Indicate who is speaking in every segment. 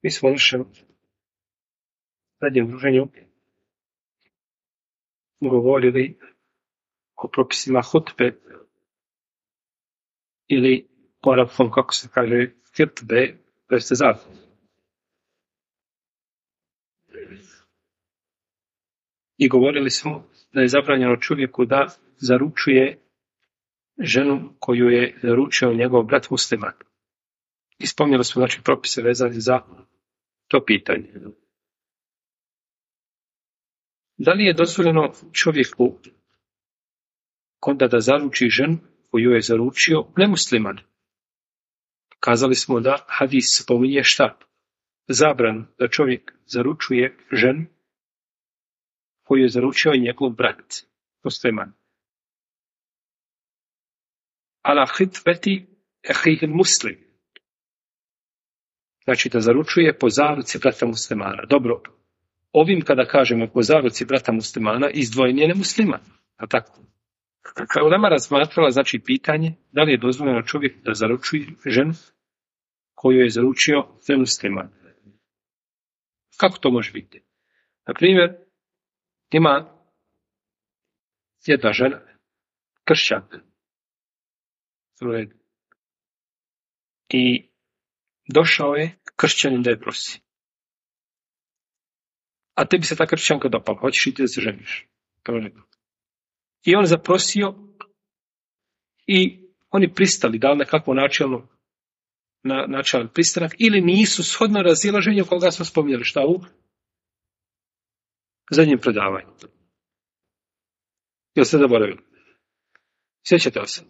Speaker 1: Mi smo u našem zadnjem druženju govorili o propisima hutbe ili po arapskom, kako se kaže, hutbe, to jeste zakon. I govorili smo da je zabranjeno čovjeku da zaručuje ženu koju je zaručio njegov brat musliman. I spomnjali smo znači propise vezane za to pitanje. Da li je dozvoljeno čovjeku onda da zaruči ženu koju je zaručio nemusliman? Kazali smo da hadis spominje šta? Zabranu da čovjek zaručuje ženu koju je zaručio njegov brat musliman. Ala hitveti ehihil muslim. Znači da zaručuje po zaruci brata muslimana. Dobro, ovim kada kažemo po zaruci brata muslimana, izdvojen je nemusliman. A tako? Kao ulema razmatrala, znači pitanje, da li je dozvoljeno čovjek da zaručuje ženu koju je zaručio nemusliman. Kako to može biti? Na primjer, ima jedna žena, kršćanka, i došao je kršćanin da je prosi. A tebi se ta kršćanka dopala, hoćeš i ti da se ženiš. I on zaprosio i oni pristali, dali nekakvo načelan pristanak ili nisu shodno razilaženju koga smo spominjali, šta u zadnjem predavanju. Jel ste zaboravili? Sjećate se?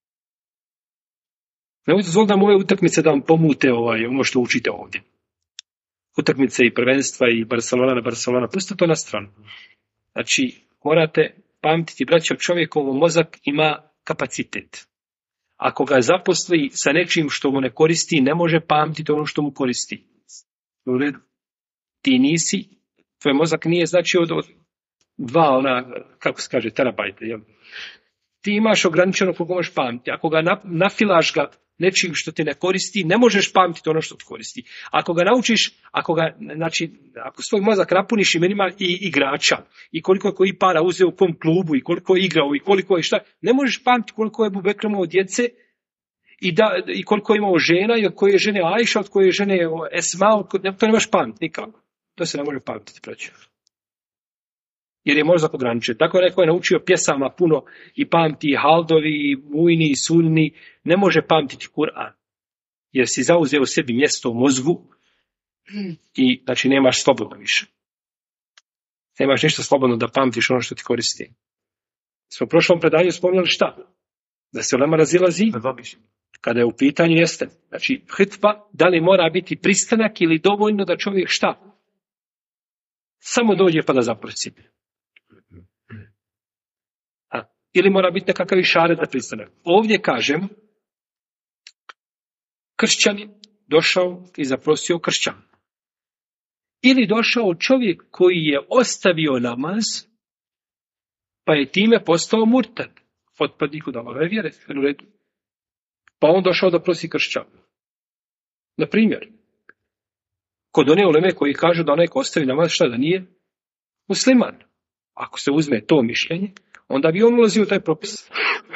Speaker 1: Nemojte dozvoliti nam ove utakmice da vam pomute ono što učite ovdje. Utakmice i prvenstva i Barcelona, pustite to na stranu. Znači, morate pamtiti, braćo, čovjekov mozak ima kapacitet. Ako ga zaposli sa nečim što mu ne koristi, ne može pamtiti ono što mu koristi. U redu. Ti nisi, tvoj mozak nije znači od dva, kako se kaže, terabajta. Jel? Ti imaš ograničeno koliko možeš pamtiti. Ako ga nafilaš ga nečim što ti ne koristi, ne možeš pamtiti ono što ti koristi. Ako ga naučiš, ako svoj mozak napuniš imenima i igrača, i koliko je koji para uzeo u kom klubu, i koliko je igrao, i koliko je šta, ne možeš pamtiti koliko je Ebu Bekr imao djece, i koliko je imao žena, i od koje je žene Ajša, od koje je žene Esma, to ne možeš pamtiti nikako. To se ne može pamtiti, braćo. Jer je mozak ograničen. Tako je neko je naučio pjesama puno i pamti haldovi, mujni i sunni, ne može pamtiti Kur'an. Jer si zauzeo sebi mjesto u mozgu i znači nemaš slobodno više. Nemaš ništa slobodno da pamtiš ono što ti koristi. Smo u prošlom predanju spominjali šta? Da se ulema razilazi kada je u pitanju jeste. Znači hitba, da li mora biti pristanak ili dovoljno da čovjek šta? Samo dođe pa da zaprosi. Ili mora biti nekakav išaret da pristanak. Ovdje kažem, kršćanin došao i zaprosio kršćan. Ili došao čovjek koji je ostavio namaz, pa je time postao murtad, otpadnik od Allahove vjere. Pa on došao da prosi kršćan. Na primjer, kod one uleme koji kažu da onaj ko ostavi namaz, šta da nije? Musliman. Ako se uzme to mišljenje, onda bi on ulazio u taj propis.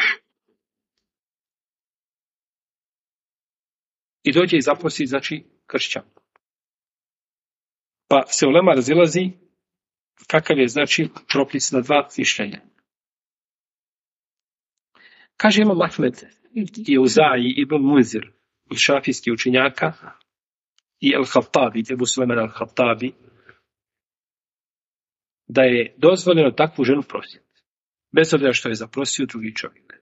Speaker 1: I dođe i zaprosi, znači, kršćan. Pa se ulema razilazi kakav je, znači, propis na dva mišljenja. Kaže Imam Ahmed i Uzaji, Ibn Munzir, i šafijski učenjaka, i Al-Khattabi, Ebu Sulejman Al-Khattabi, da je dozvoljeno takvu ženu prositi. Bez obzira što je zaprosio drugi čovjek.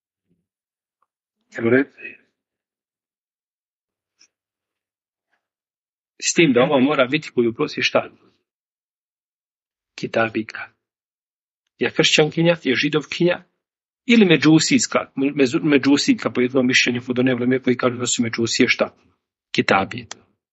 Speaker 1: S tim da ovo mora biti koju prosi šta? Kitabika. Je kršćankinja, je židovkinja ili međusijka po jednom mišljenju kod one uleme koji kažu da su međusije šta? Kitabije.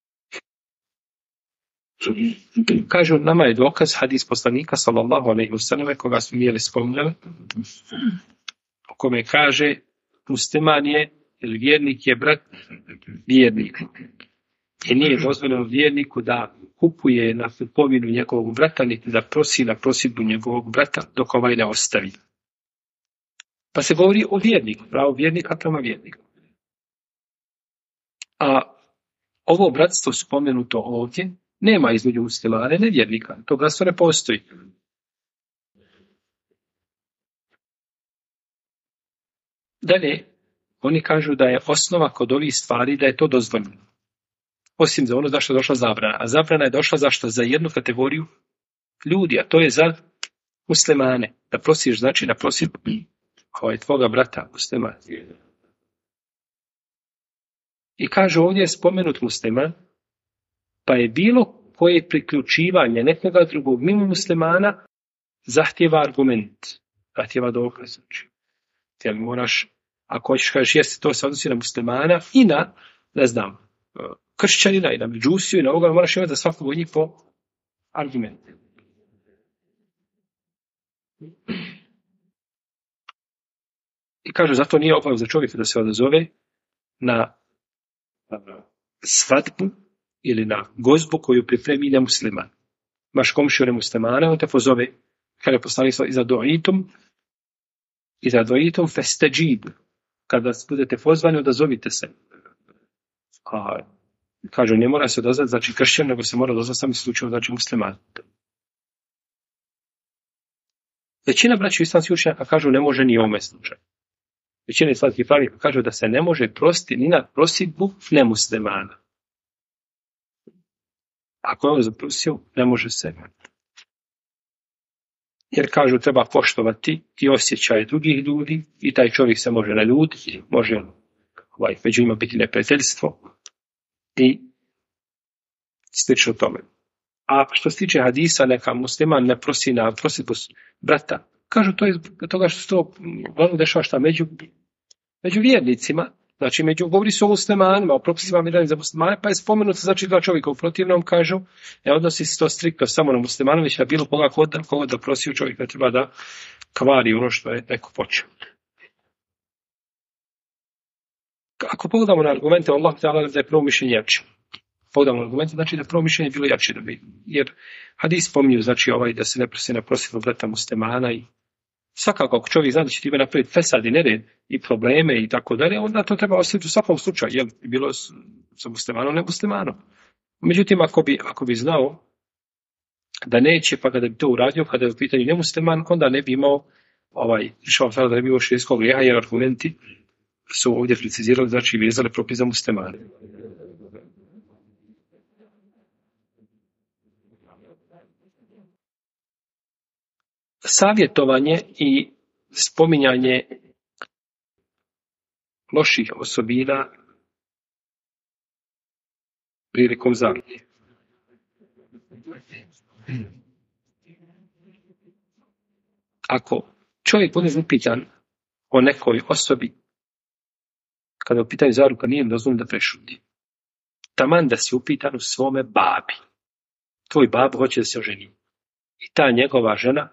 Speaker 1: Kažu, nama je dokaz hadis poslanika sallallahu alejhi ve selleme koga smo mijeli spominjali, u kome kaže musliman je ili vjernik je brat vjernik. I nije dozvoljeno vjerniku da kupuje na kupovinu njegovog brata, niti da prosi na prosidbu njegovog brata, dok ovaj ne ostavi. Pa se govori o vjerniku, pravo vjernika prema vjerniku. A ovo bratstvo spomenuto ovdje nema između muslimana i nevjernika. To bratstvo ne postoji. Dalje, oni kažu da je osnova kod ovih stvari da je to dozvoljeno. Osim za ono zašto je došla zabrana. A zabrana je došla zašto? Za jednu kategoriju ljudi, a to je za muslimane. Da prosiš, znači da prosiš tvoga brata musliman. I kaže ovdje je spomenut musliman, pa je bilo koje priključivanje nekoga drugog mimo muslimana zahtjeva argument, zahtjeva dokaz. Znači, ti moraš, ako hoćeš kažeš jeste, to se odnosi na muslimana i na, ne znam, kršćanina i na međusiju i na ovoga, moraš imati za svakog od njih po argument. I kažu, zato nije obaveza za čovjeka da se odazove na svadbu ili na gozbu koju pripremi nemusliman. Maš komšiju nemuslimana, on te pozove, kada je poslanik iza doitum festeđib. Kada budete pozvani, odazovite se. A kažu, ne mora se odazvati, znači kršćan, nego se mora odazvati sami slučaju, znači musliman. Većina braća islamskih učenjaka kažu ne može ni u ovome slučaju. Većina islamskih pravnika kažu da se ne može prositi ni na prosidbu nemuslimana. Ako je on zaprosio, ne može se. Jer kažu treba poštovati i osjećaje drugih ljudi i taj čovjek se može naljutiti, može među njima biti neprijateljstvo i slično tome. A što se tiče hadisa, neka musliman ne prosi na prosidbu brata, kažu to je toga što se to uglavnom dešava šta među vjernicima, znači govori se o muslimanima, o propisima mirani za muslimane, pa je spomenuto znači dva čovjeka u protivnom, kažu, ne odnosi se to striktno samo na muslimana, već na bilo koga da prosi u čovjeka, treba da kvari ono što je neko počeo. Ako pogledamo na argumente, Allah ta'ala da je prvo mišljenje jače. Pogledamo na argumente, znači da je prvo mišljenje bilo jače da bi, jer hadis spominju, znači da se ne prosi na prosidbu brata muslimana i svakako ako čovjek zna da će time napraviti fesad i nered i probleme i tako dalje, onda to treba ostaviti u svakom slučaju, jer bi bilo sa muslimanom, ne muslimanom. Međutim, ako bi znao da neće, pa kada bi to uradio, kada je u pitanju nemusliman, onda ne bi imao da ne bi imao šerijskog grijeha, jer argumenti su ovdje precizirali, znači vezali propis za muslimane. Savjetovanje i spominjanje loših osobina prilikom zavjeti. Ako čovjek bude upitan o nekoj osobi, kada je u pitanju zaruka, nije dozvoljeno da prešuti. Taman da si upitan u svome babi. Tvoj bab hoće da se oženi. I ta njegova žena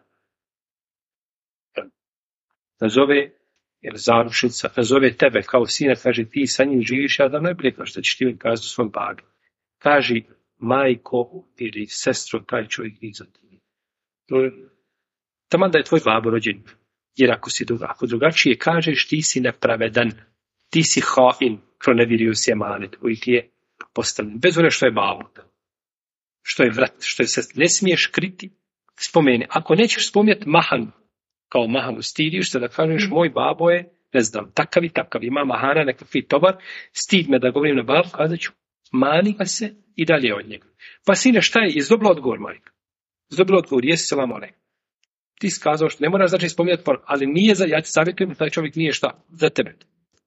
Speaker 1: nazove, jer zarušnica, nazove tebe kao sina, kaže ti sa njim živiš, ja da najbolje kao što ćeš ti kazati u svom babi. Kaži majko ili sestro, taj čovjek iza ti. Taman da je tvoj babo rođen. Jer ako drugačije kažeš, ti si nepravedan, ti si hain, pronevjerio si emanet koji ti je postavljen. Bez obzira što je babo, što je vrat, što je sestra. Ne smiješ kriti, spomeni. Ako nećeš spominjati mahanu, kao mahanu stidiš se da kažeš moj babo je, ne znam, takav i takav, ima mahana, nekakvi tovar, stid me da govorim na babu, kazat ću, mani ga se i dalje od njega. Pa sine, šta je? Izdobila odgovor, majka. Izdobila odgovor, jesi selam alejkum. Ti skazao što ne moraš znači spominjati, ali nije ja ti savjetujem, taj čovjek nije šta za tebe.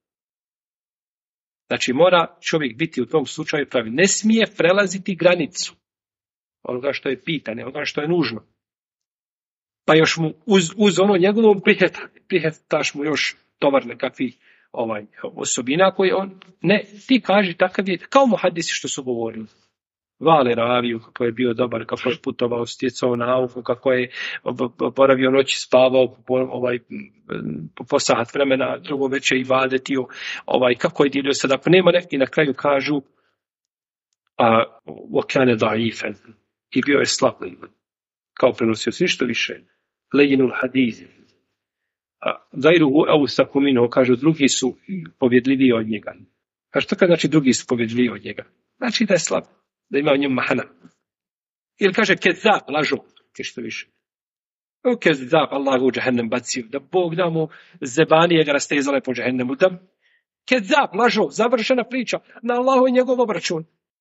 Speaker 1: Znači mora čovjek biti u tom slučaju pravi. Ne smije prelaziti granicu onoga što je pitanje, onoga što je nužno. Pa još mu uz ono njegovom prihetaš mu još tovar nekakvih osobina koji on, ne, ti kaži takav je, kao muhadisi što su govorili. Vale raviju, kako je bio dobar, kako je putovao, stjecao nauku, kako je boravio noći, spavao po sat vremena, drugo večer i vadetio, kako je dilio sada, pa nema neki na kraju kažu a okane daifen, i bio je slab, kao prenosio se ništa više. Lejinul hadiz. Gajruhu ausaku minhu, kažu drugi su povjedljiviji od njega. A što kad znači drugi su povjedljiviji od njega? Znači da je slab, da ima u njemu mahana. Ili kaže kezab, lažu, što više. Kezab, Allah u džahennem bacio, da Bog da mu zebanije ga rastezale po džahennemu. Da kezab, lažu, završena priča, na Allahu i njegov obračun.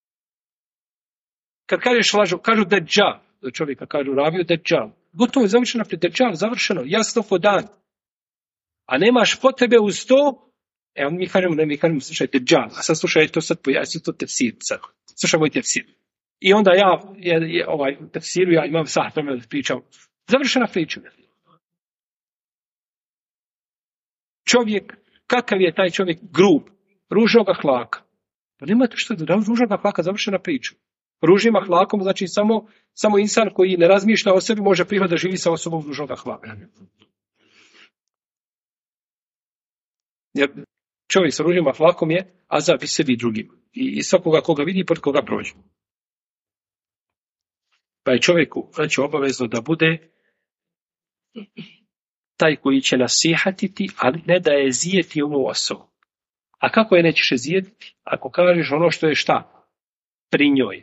Speaker 1: Kad kažeš lažu, kažu deđal, da čovjeka kažu raviju deđal. Gotovo je završena priča, deđal, završeno, jasno ko dan. A nemaš potrebe uz to, mi kažemo, slušaj, deđal, a sad slušaj, to sad pojasni, to tefsir sad. Slušaj moj tefsir. I onda u tefsiru ja imam sat vremena da pričam. Završena priča. Čovjek, kakav je taj čovjek grub, ružnog ahlaka. Pa nema to što je ružnog ahlaka, završena priča. Ružnim ahlakom znači samo insan koji ne razmišlja o sebi može prihvatiti da živi sa osobom ružnog ahlaka. Jer čovjek sa ružnim ahlakom je azab i sebi i drugim. I svakoga koga vidi i pod koga prođe. Pa je čovjeku znači obavezno da bude taj koji će nasihatiti, ali ne da je zijeti ovu osobu. A kako je nećeš je zijetiti? Ako kažeš ono što je šta? Pri njoj.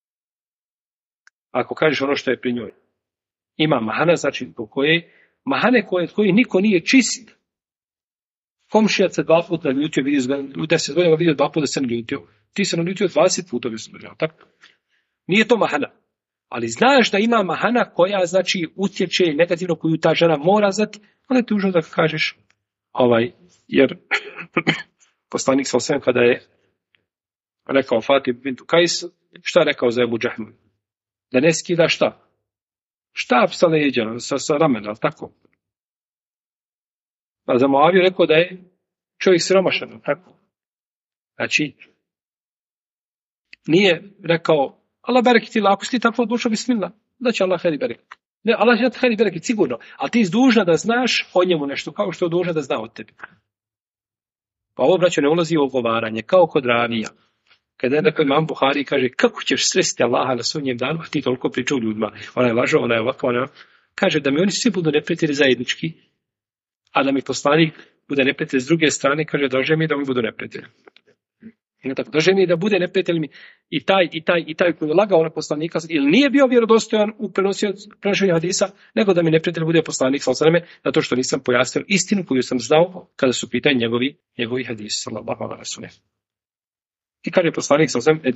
Speaker 1: Ako kažeš ono što je pri njoj. Ima mahana, znači mahane koji niko nije čist. Komšijac se 2 puta naljutio, u 10 godina vidio 2 puta se naljutio. Ti se naljutio 20 puta, tako? Nije to mahana. Ali znaš da ima mahana koja, znači, utječe negativno, koju ta žena mora znati, onda ti užao da kažeš, jer poslanik sa osvijem kada je rekao Fatih bintu Kajs, šta je rekao za Ebu Džahmu? Da ne skida šta? Štab sa leđa, sa ramena, ali tako? A za Moaviju rekao da je čovjek siromašan, tako? Znači, nije rekao, Allah bereki ako si ti tako odlučio, bismillah, da će Allah heri bereki. Ne, Allah će heri bereki, sigurno, ali ti si dužna da znaš o njemu nešto, kao što je dužna da zna od tebi. Pa ovo, braćo, ne ulazi u ogovaranje, kao kod ravija. Kada je dakle imam Buhari kaže, kako ćeš sresti Allaha na sudnjem danu, a ti toliko pričao ljudima, ona je lažo, ona je ovako, ona kaže da mi oni svi budu neprijatelji zajednički, a da mi poslanik bude neprijatelj s druge strane, kaže, dože mi da mi budu neprijatelji. Dože mi da bude neprijatelj mi i taj koji je lagao na poslanika, ili nije bio vjerodostojan u prenošenju hadisa, nego da mi neprijatelj bude poslanik, zato što nisam pojasnio istinu koju sam znao kada su pitanje njegovi hadisi, sallallahu alejhi ve sellem. I kaže poslanik,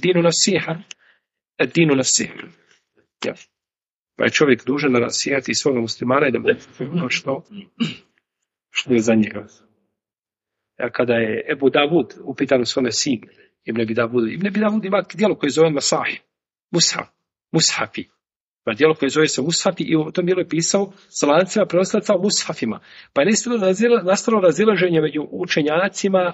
Speaker 1: edinu nasiha. Ja. Pa je čovjek dužan da nasihati svoga muslimana i da bude ono što je za njega. Ja, kada je Ebu Davud upitan svome sin, Ibn Abi Davud ima djelo koje zove Masahih, Mushafi. Pa djelo koje zove se Mushafi i u tom djelu je pisao sa lancima prenoslaca o Mushafima. Pa je nastalo razilaženje među učenjacima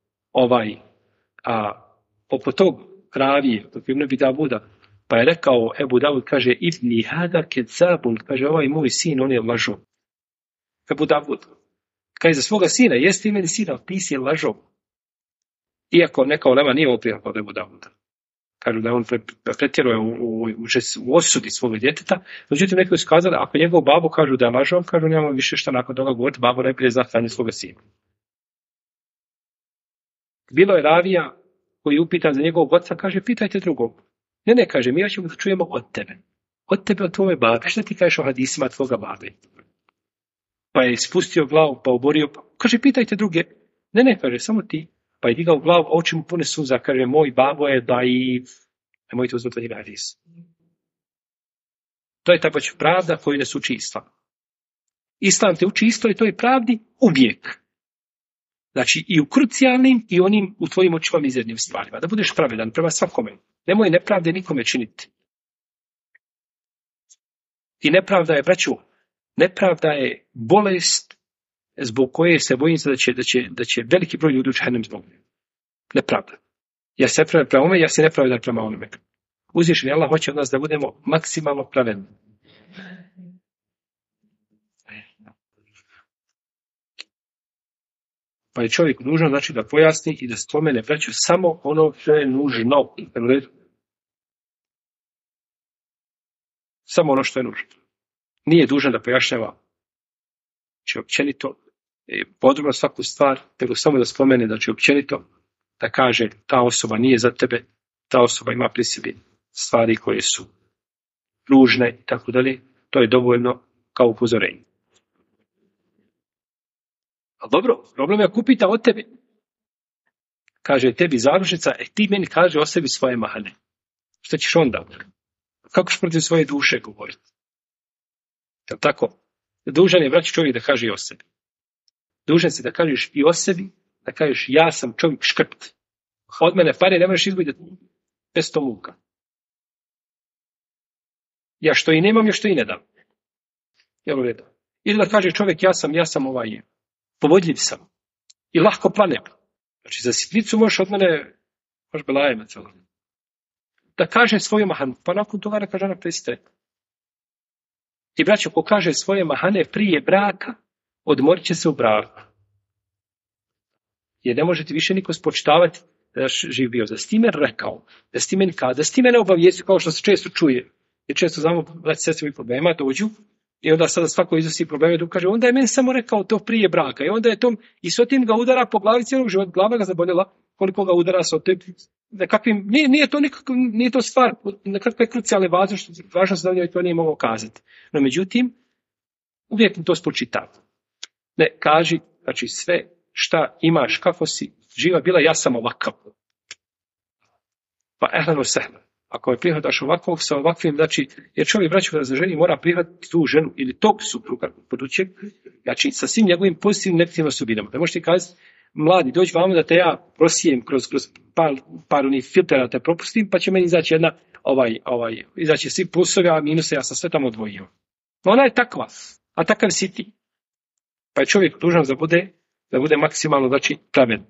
Speaker 1: oko tog ravije, tog Ibn Abi Davuda. Pa je rekao Ebu Davud, kaže, Ibni hada kezabun, kaže, ovaj moj sin, on je lažo. Ebu Davud, kaže, za svoga sina, jeste imeni sina, ti si lažo. Iako neka ulema nije oprijatno od Ebu Davuda. Kažu da on pretjeruje u osudi svoga djeteta. Međutim, neki su kazali, ako njegov babo kažu da je lažo, kažu, nemamo više šta nakon toga govoriti, babo najprije zna stanje svoga sina. Bilo je ravija koji je upitan za njegovog oca, kaže, pitajte drugog. Ne, kaže, mi ja ćemo da čujemo od tebe. Od tebe, od tvoje babe. Šta ti kažeš o hadisima tvoga babe? Pa je spustio glavu, pa oborio. Kaže, pitajte druge. Ne, kaže, samo ti. Pa je digao glavu, oči mu pune suza. Kaže, moj babo je daif. Nemojte uzmati od njega hadis. To je ta pravda koju nas uči Islam. Islam te uči isto i to je pravdi uvijek. Znači, i u krucijalnim i onim u tvojim očima mizernim stvarima. Da budeš pravedan prema svakome. Nemoj nepravde nikome činiti. I nepravda je, braću, nepravda je bolest zbog koje se bojim se da će veliki broj ljudi u džehennem zbog nepravda. Ja se pravedam prema ome, ja se nepravedan prema onome. Uzvišeni Allah hoće od nas da budemo maksimalno pravedni. Pa je čovjek nužno znači da pojasni i da spomene, braću, samo ono što je nužno. Samo ono što je nužno. Nije dužan da pojašnjava. Znači, općenito, podrobno svaku stvar, nego samo da spomene, znači, općenito, da kaže, ta osoba nije za tebe, ta osoba ima pri sebi stvari koje su ružne i tako dalje. To je dovoljno kao upozorenje. Ali dobro, problem je ako pita od tebe. Kaže tebi zaručnica, ti meni kaže o sebi svoje mahane. Šta ćeš onda? Kako ćeš protiv svoje duše govoriti? Jel tako? Dužan je braći čovjek da kaže i o sebi. Dužan si da kažeš i o sebi, da kažeš ja sam čovjek škrt. Od mene pare ne možeš izgubiti bez muka. Ja što i nemam, ja što i ne dam. Jel u redu? Ili da kaže čovjek ja sam povodljiv sam. I lahko planem. Znači za sitnicu možeš od mene, možeš belajem celo. Da kaže svoju mahanu, pa nakon toga neka žena pristaje. I braćo, ko kaže svoje mahane prije braka, odmorit će se u braku. Jer ne može ti više niko spočitavati da si živ bio. Da si ti meni rekao, da si ti meni kada, da si ti mene obavijestio kao što se često čuje. Jer često znamo, braći sestri i problema dođu i onda sada svako iznosi probleme dok kaže, onda je meni samo rekao to prije braka. I onda je to, i s otim ga udara po glavi cijelog života. Glava ga zaboljela, koliko ga udara s otim. Nije to stvar nekakve krucijalne važnosti da to nije mogao kazati. No međutim, uvijek mi to spočitava. Ne, kaži, znači sve šta imaš, kako si živa bila, ja sam ovakav. Pa ehlano sehla. Ako je prihvataš ovakvog sa ovakvim, znači, jer čovjek braću da ženi mora prihvatiti tu ženu ili tog supruga podućeg, znači sa svim njegovim pozitivnim negativnim osobinama. Da možete kazati, mladi, dođi vamo da te ja prosijem kroz par onih filtera, te propustim, pa će meni izaći jedna, izaći svi plusovi, a minuse, ja sam sve tamo odvojio. No ona je takva, a takav si ti. Pa je čovjek dužan da bude maksimalno, znači, pravedan.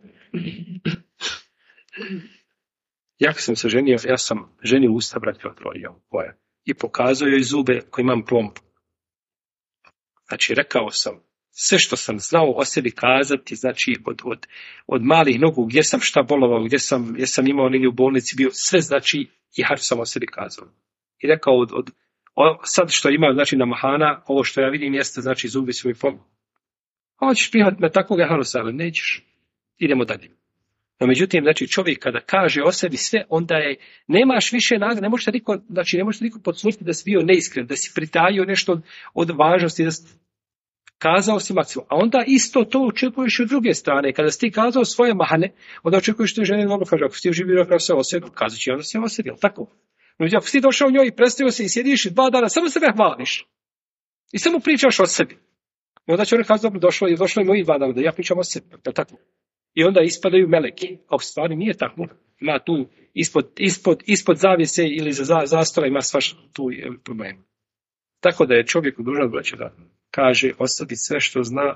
Speaker 1: Ja sam se ženio, ja sam ženio usta braća otvorio i pokazao joj zube koji imam plomb. Znači, rekao sam, sve što sam znao o sebi kazati, znači, od malih nogu, gdje sam šta bolovao, gdje sam imao negdje u bolnici bio, sve znači, i hač sam o sebi kazao. I rekao, sad što ima, znači, na mahana, ovo što ja vidim jeste, znači, zubi svoj plomb. Hoćeš prihvatiti me takvog halusala, nećeš. Idemo dalje. No međutim, znači čovjek kada kaže o sebi sve, onda nemaš više nagrade, ne može niko podslušiti da si bio neiskren, da si pritajio nešto od važnosti, da si kazao si maksimum. A onda isto to očekuješ od druge strane. Kada si ti kazao svoje mahane, onda očekuješ da žene dobro kaže, ako si ti živio kao se o sebi, kazat će onda se o sebi, tako? No međutim, ako si ti došao njoj i predstavio se i sjediš 2 dana, samo sebe hvališ. I samo pričaš o sebi. I onda će ona kazati, dobro, došlo je moji 2 dana da ja pričam o sebi, tako? I onda ispadaju meleki. A u stvari nije tako. Ima tu ispod zavjese ili za zastora ima svaš tu problem. Tako da je čovjek dužan braće da kaže ostavi sve što zna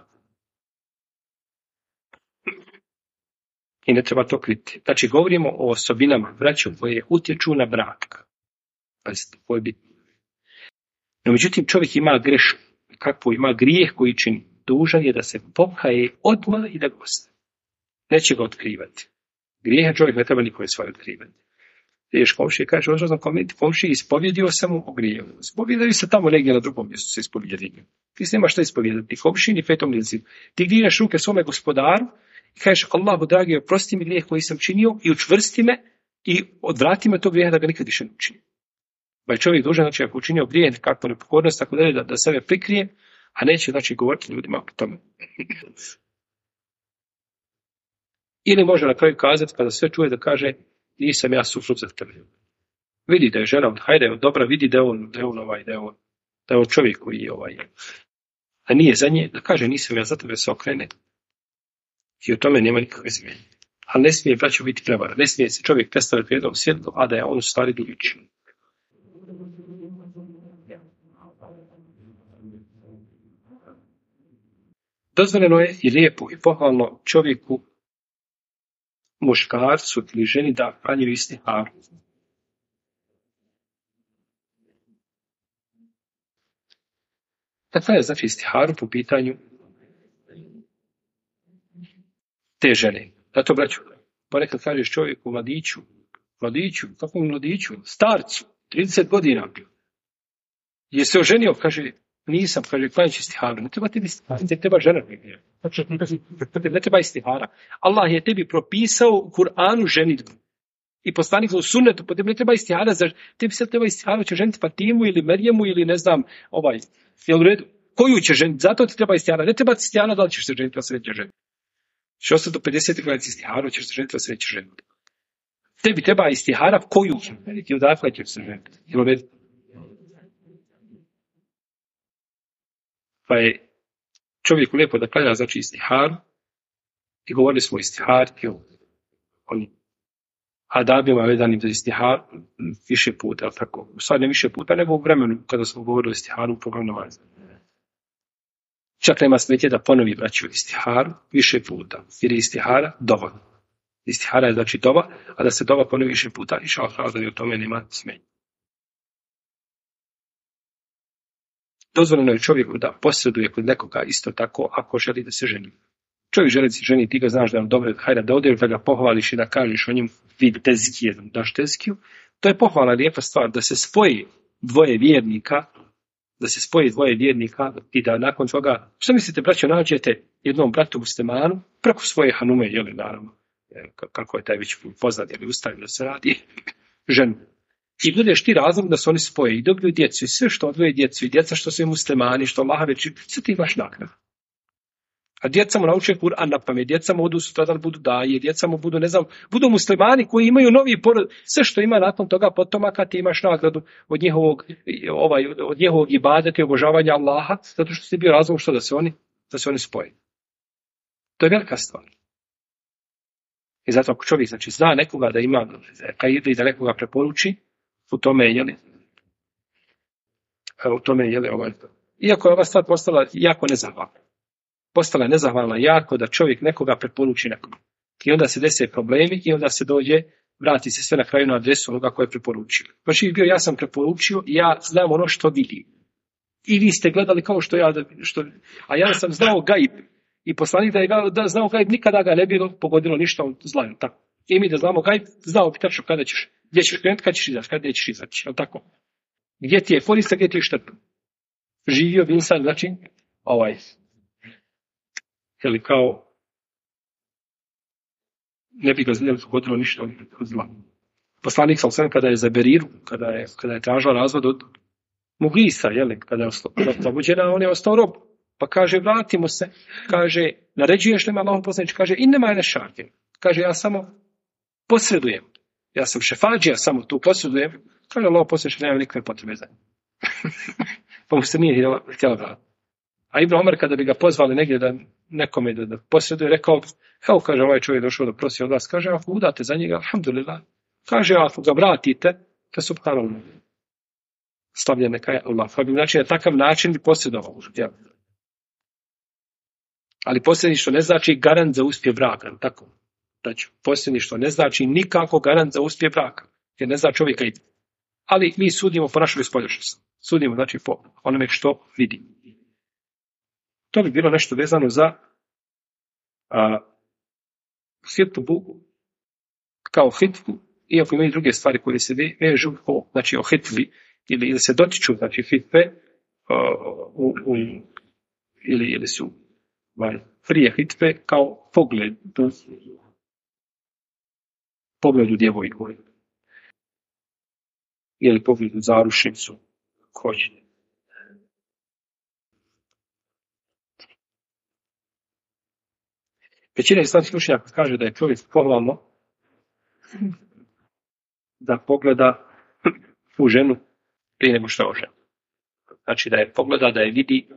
Speaker 1: i ne treba to kriti. Znači govorimo o osobinama braću koje utječu na brak. Ovo je bitno. No međutim čovjek ima grešku. Kakvu ima grijeh koji čini. Dužan je da se pokaje odmah i da ga ostavi. Neće ga otkrivati. Grijeha čovjek ne treba nikome svoje otkrivati. Ideš komši i kažeš, odnosno komši ispovjedio sam mu o grijehu. Ispovjedaju se tamo negdje na drugom mjestu se ispovjedaju. Ti se nema šta ispovjedati, ni komši, ni fetom, ni zim. Ti digneš ruke svome gospodaru i kažeš, Allahu dragi, oprosti mi grijeh koji sam činio i učvrsti me i odvrati me tog grijeha da ga nikad više ne učini. Pa je čovjek dužan, znači ako učinio grijeh, kakvu nepokornost, tako da sebe prikrije, a neće, znači, govoriti ljudima o tome. Ili može na kraju kazati, kada sve čuje da kaže, nisam ja suprug za tebe. Vidi da je žena od hajde, od dobra, vidi da je on čovjek koji je a nije za nje, da kaže nisam ja za tebe, se okrene. I o tome nema nikakve izmjene. Ali ne smije braćo biti prevara. Ne smije se čovjek predstaviti u jednom svijetu, a da je on u stvari drugičiji. Dozvoljeno je i lijepo i pohvalno čovjeku, muškarcu ili ženi da klanjaju istiharu. Dakle je znači istiharu po pitanju te žene. Zato braću, ponekad kažeš čovjeku mladiću, kakvom mladiću, starcu, 30 godina. Je se oženio, kaže, nisam, kaže, klanjaći istiharu. Ne treba tebi istihara, ne treba žena. Ne treba istihara. Allah je tebi propisao u Kur'anu ženitbu. I poslanik u sunnetu, pa tebi ne treba istihara, tebi se treba istihara, će ženiti Fatimu ili Merijemu ili ne znam, jel u redu? Koju će ženiti? Zato ti treba istihara. Ne treba ti istihara da li ćeš se ženiti, da se neće ženiti. 650 gledati istiharu, ćeš se ženiti, da se neće ženiti. Tebi treba istihara koju će ženiti, odakle ćeš se ženiti. Jel u redu? Pa je čovjeku lijepo da klanja, znači istiharu, i govorili smo o istiharu, oni adabima vezanim za istihar više puta, ali tako. Sad ne više puta, nego u vremenu kada smo govorili o istiharu u programu namaza. Čak nema smetje da ponovi vraćaju istiharu više puta, jer je istihara dova. Istihara je znači dova, a da se dova ponovi više puta, i šal da je o tome nema smetnje. Dozvoljeno je čovjeku da posreduje kod nekoga isto tako ako želi da se ženi. Čovjek želi se ženi, ti ga znaš da je on dobro, hajde da odeš, da ga pohvališ i da kažeš o njemu vid tezkije, daš tezkiju. To je pohvalna lijepa stvar, da se spoji dvoje vjernika, i da nakon toga, što mislite, braćo, nađete jednom bratu muslimanu, preko svoje hanume, jeli naravno, kako je taj već poznat, jeli ustavio da se radi, ženu. I budeš ti razlog da se oni spoje i dobiju djecu i sve što odvoje djecu i djeca što su muslimani, što Allah već, sve ti imaš nagradu. A djeca mu nauče Kur'an na pamet, djeca mu odu sutradan budu daje, djeca mu budu, ne znam, budu muslimani koji imaju novi porod, sve što ima nakon toga potomaka, ti imaš nagradu od njihovog ibadeta i obožavanja Allaha, zato što ti bio razlog što da se oni spoje. To je velika stvar. I zato ako čovjek znači zna nekoga da ima i da nekoga preporuči, u tome je iako je ova stvar postala jako nezahvalna. Postala je nezahvalna jako da čovjek nekoga preporuči nekome. I onda se dese problemi i onda se dođe, vrati se sve na kraju na adresu onoga koje je preporučio. Pa živ bio, ja sam preporučio i ja znam ono što vidim. I vi ste gledali kao što ja, a ja sam znao gajb. I poslanik da znao gajb, nikada ga ne bilo pogodilo ništa od zla. Tako. I mi da znamo gajb, znao bi tačno kada ćeš, gdje ćeš krenuti, kada ćeš izaći, kada nećeš izaći. Jel tako? Gdje ti je korista, gdje ti je šteta. Živio bi insan, znači, ili kao ne bi ga pogodilo ništa od zla. Poslanik sam kada je za Beriru, kada je tražila razvod od Mugisa, kada je oslobođena, on je ostao rob. Pa kaže, vratimo se, kaže, naređuješ li me Allahom poslanič, kaže, i nema je nešarke. Kaže, ja samo posredujem. Ja sam šefađija, samo tu posredujem. Kaže, Allahom poslanič, nema nikakve potrebe za njim. Pa mu se nije htjela vratiti. A Ibn Omer, kada bi ga pozvali negdje da nekome da posreduje, rekao, evo, kaže, ovaj čovjek došao da prosi od vas, kaže, ako udate za njega, alhamdulillah. Kaže, ako ga vratite, to subhanallah. Slavljen neka je Allah. Pa bi znači na takav način bi posredovao. Ali posredništvo ne znači garant za uspjeh braka. Tako. Znači, posredništvo ne znači nikako garant za uspjeh braka. Jer ne zna čovjeka ide. Ali mi sudimo po našoj spoljašnjosti. Sudimo, znači, po onome što vidi. To bi bilo nešto vezano za hitbu, kao hitbu, iako imaju druge stvari koje se vežu, znači o hitbi, ili se dotiču, znači hitbe, ili su prije hitbe kao pogled u djevojku, ili pogled u zarušnicu, hoćete. Većina islamskih učenjaka kaže da je čovjek pohvalno da pogleda u ženu prije nego što je ožen. Znači da je pogleda, da je vidi.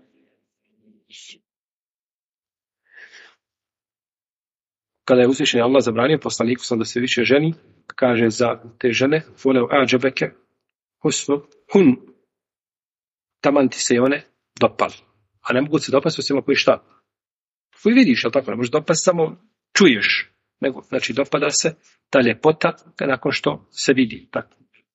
Speaker 1: Kada je uzvišeni Allah zabranio poslaniku sam da se više ženi, kaže za te žene, voleo ađabeke, husnu, hun, taman ti se i one dopali. A ne mogu se dopasti osim ako je šta? Koji vidiš, jel tako? Ne možeš dopasti, samo čuješ. Nego, znači, dopada se ta ljepota nakon što se vidi. Tako.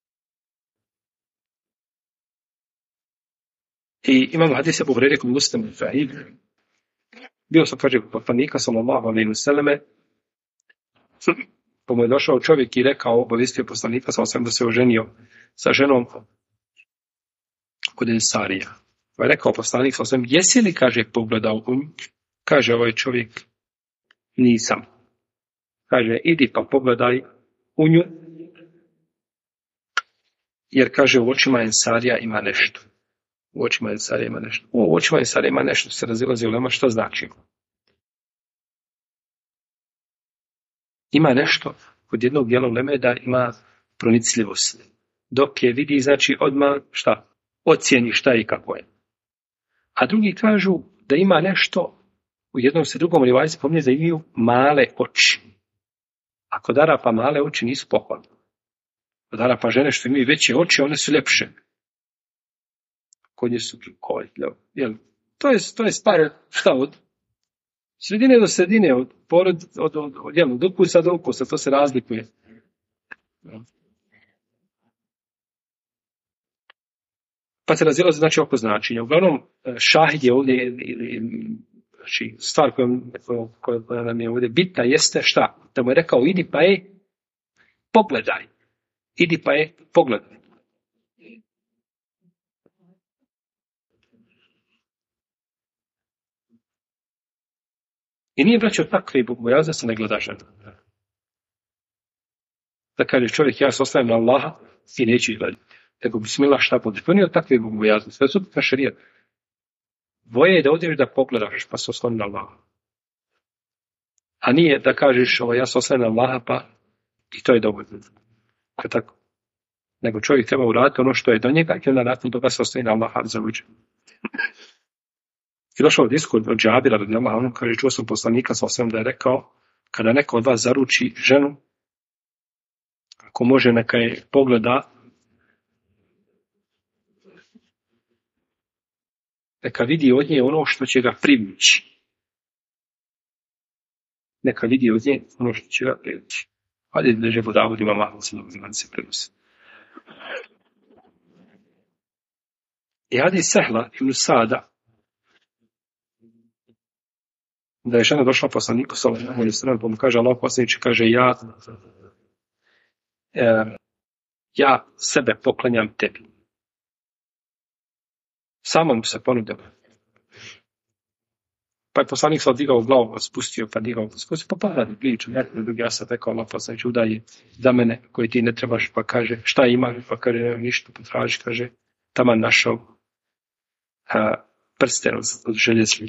Speaker 1: I imamo hadis Abu Hurajre kod Muslima Sahih. Bio sam, kaže, poslanika sallallahu alejhi ve selleme, pa mu je došao čovjek i rekao, obavijestio poslanika sallallahu alejhi ve selleme da se oženio sa ženom kod Ensarija. Pa je rekao poslanik sallallahu alejhi ve sellem, jesi li, kaže, pogledao u nju? Kaže ovaj čovjek, nisam. Kaže, idi pa pogledaj u nju, jer kaže u očima Ensarija ima nešto. U očima Ensarija ima nešto. U očima Ensarija ima nešto, se razilazi ulema, što znači? Ima nešto kod jednog dijela uleme da ima pronicljivost. Dok je vidi, znači odmah šta? Ocijeni šta je i kako je. A drugi kažu da ima nešto, u jednom se drugom rivaji se spominje da imaju male oči. A kod Arapa male oči nisu pohvalne. Kod Arapa žene što imaju veće oči, one su ljepše. Kod nje su jel? To je stvar šta od sredine do sredine, od ukusa do ukusa, to se razlikuje. Pa se razilazi znači oko značenja. Uglavnom, šahid je ovdje, znači stvar koja nam je ovdje bitna jeste šta? Da mu je rekao, idi pa je pogledaj. Idi pa je pogledaj. I nije braćo takve bogobojaznosti da se ne gleda žena. Da kaže čovjek, ja se ostavim na Allaha i neću ih gledati. Nego bismillah šta budeš. To nije takve bogobojaznosti. Sve su šerijat. Voje je da odeš da pogledaš pa se osloni na Allaha. A nije da kažeš ja se ostavim na Allaha pa i to je dovoljno. Tako. Nego čovjek treba uraditi ono što je do njega i onda nakon toga se ostavi na Allaha za uđe. I došao diskurs od Džabira radijallahu anhu, kaže, čuo sam poslanika sa osvijem da je rekao, kada neko od vas zaruči ženu, ako može neka je pogleda, neka vidi od nje ono što će ga privući. Neka vidi od nje ono što će ga privući. Hajde da je Davud ima malo se prenosi. I hadis Sehla ibn Sada, da je žena došla poslaniku sallallahu alejhi ve sellem, pa mu kaže Allah poslaniče, kaže ja sebe poklanjam tebi. Samo mu se ponudio. Pa je poslanik sad digao glavu, spustio, pa pogledaj priču, ja sam rekao Allah poslaniče, udaj za mene koji ti ne trebaš, pa kaže šta ima, pa kaže nema ništa, pa traži, kaže taman našao prsten od željeznih.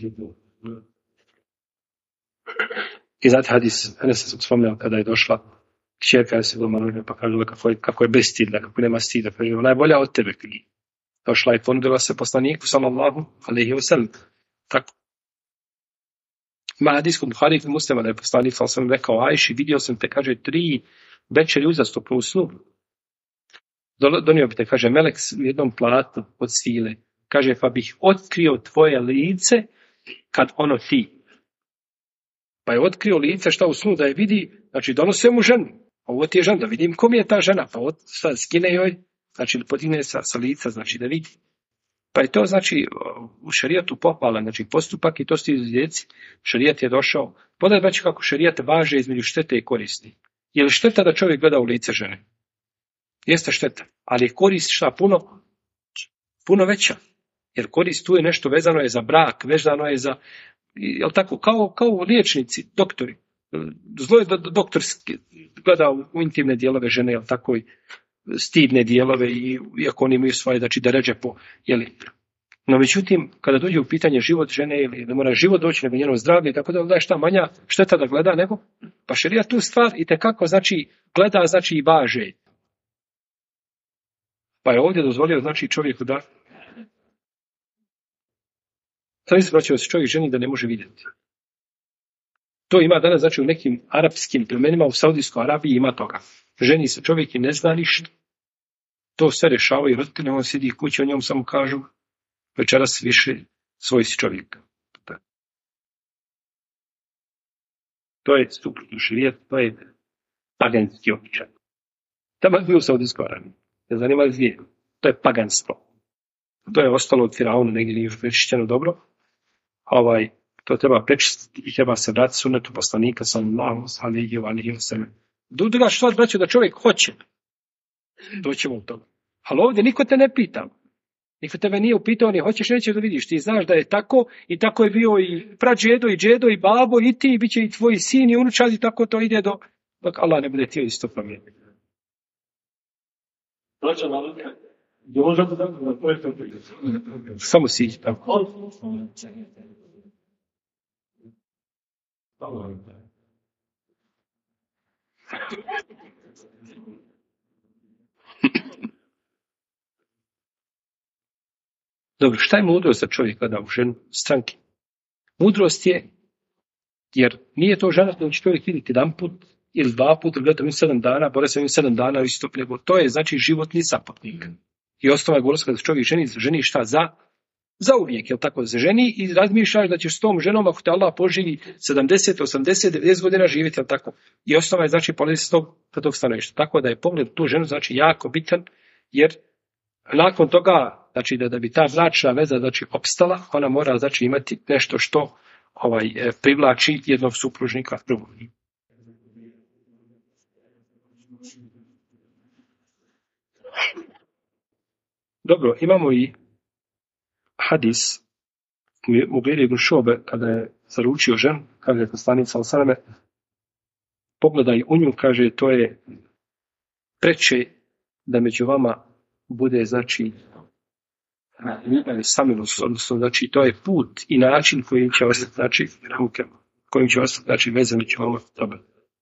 Speaker 1: I znate hadis, ne sam spomnjao kada je došla kćerka se doma, pa kaže kako je bestidna, kako nema stida, kaže ona je bolja od tebe. Došla i ponudila se poslaniku sallallahu alejhi ve sellem. Tako. Ima hadis kod Buhari i Muslima da je poslanik sallallahu alejhi ve sellem rekao Ajši, vidio sam te, kaže, 3 večeri uzastopno u snu. Donio bi te, kaže, melek u jednom platu od svile. Kaže, pa bih otkrio tvoje lice kad ono ti. Pa je otkrio lice šta u snu da je vidi, znači donose mu ženu. Ovo ti je žena, da vidim kom je ta žena. Pa sad skine joj, znači podigne sa lica, znači da vidi. Pa je to znači u šerijatu pohvala, znači postupak i to su izuzeci. Šerijat je došao. Podaj znači kako šerijat važe između štete i koristi. Je li šteta da čovjek gleda u lice žene? Jeste šteta, ali je korist šta puno veća. Jer korist tu je nešto vezano je za brak, vezano je za, jel tako, kao liječnici, doktori. Zlo je da doktor gleda u intimne dijelove žene, jel tako, stidne dijelove, iako oni imaju svoje, znači da ređe po, jeli. No međutim, kada dođe u pitanje život žene, ili da mora život doći nego njeno zdravlje, tako da je šta manja šteta da gleda nego, pa šerijat tu stvar i tekako, znači, gleda, znači i važe. Pa je ovdje dozvolio, znači, čovjeku da to se vraćao se čovjek ženi da ne može vidjeti. To ima danas, znači, u nekim arapskim plemenima, u Saudijskoj Arabiji ima toga. Ženi se čovjek i ne zna ništa. To sve rješavaju roditelji, on sidi kući, o njom samo kažu, večeras više svoj si čovjek. To je suprotno šerijat, to je paganski običaj. Tamo je bio u Saudijskoj Arabiji. Ne zanimali gdje. To je paganstvo. To je ostalo od Firauna, negdje nije još prečišćeno dobro. To treba prečistiti i treba se vratiti sunnetu poslanika sallallahu alejhi ve sellem. Druga stvar, braćo, da čovjek hoće. Doćemo u toga. Ali ovdje niko te ne pita. Niko tebe nije upitao, ni hoćeš, nećeš da vidiš. Ti znaš da je tako i tako je bio i prađedo i džedo i babo i ti, bit će i tvoji sin i unučad i tako to ide dok Allah ne bude htio isto promijeniti. Samo siđi tako. Dobro, šta je mudrost za čovjeka da u ženu stranke? Mudrost je, jer nije to žena da će čovjek vidjeti jedan put ili dva puta, gledam 7 dana, bore se 7 dana isto, nego to je znači životni saputnik. I osnova je govorila kada čovjek ženi šta za uvijek, jel tako, da se ženi i razmišljaš da ćeš s tom ženom, ako te Allah poživi 70, 80, 90 godina živjeti, jel tako. I osnova je znači polezi sa tog stanovišta. Tako da je pogled tu ženu znači jako bitan, jer nakon toga, znači da bi ta bračna veza znači opstala, ona mora znači imati nešto što privlači jednog supružnika drugog. Dobro, imamo i hadis Mugire ibn Šobe kada je zaručio ženu, kaže poslanik sallallahu alejhi ve selleme, pogledaj u nju, kaže, to je preče da među vama bude znači samilost, odnosno znači to je put i način kojim će ostati znači ruke, kojim će ostati znači veze među vama. Dobro.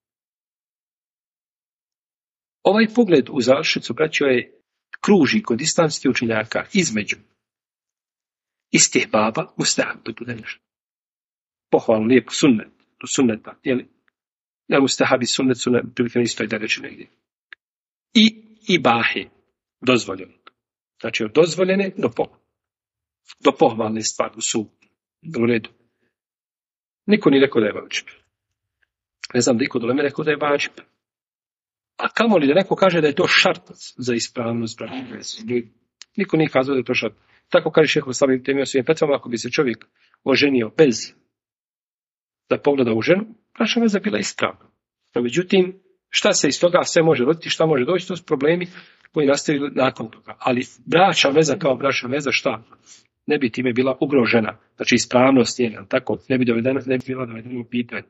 Speaker 1: Ovaj pogled u završnicu, braćo, je kruži kod islamskih učenjaka između istihbaba, mustahab, to bude nešto. Pohvalno, lijepo, sunneta, jel mustahab i sunnet su prilike na istoj dereći negdje. I ibahe, dozvoljeno. Znači od dozvoljene do pohvalne stvari su u redu. Niko nije rekao da je vađib. Ne znam da niko do mene rekao da je vađib. A kamo li da neko kaže da je to šart za ispravnost bračne veze? Niko nije kazao da je to šart. Tako kaže šejh Islam temio svojim fetvama, ako bi se čovjek oženio bez da pogleda u ženu, bračna veza bila ispravna. No, međutim, šta se iz toga sve može roditi, šta može doći, to su problemi koji nastaju nakon toga. Ali bračna veza kao bračna veza, šta? Ne bi time bila ugrožena. Znači ispravnost njena, tako, ne bi bila dovedena u pitanje.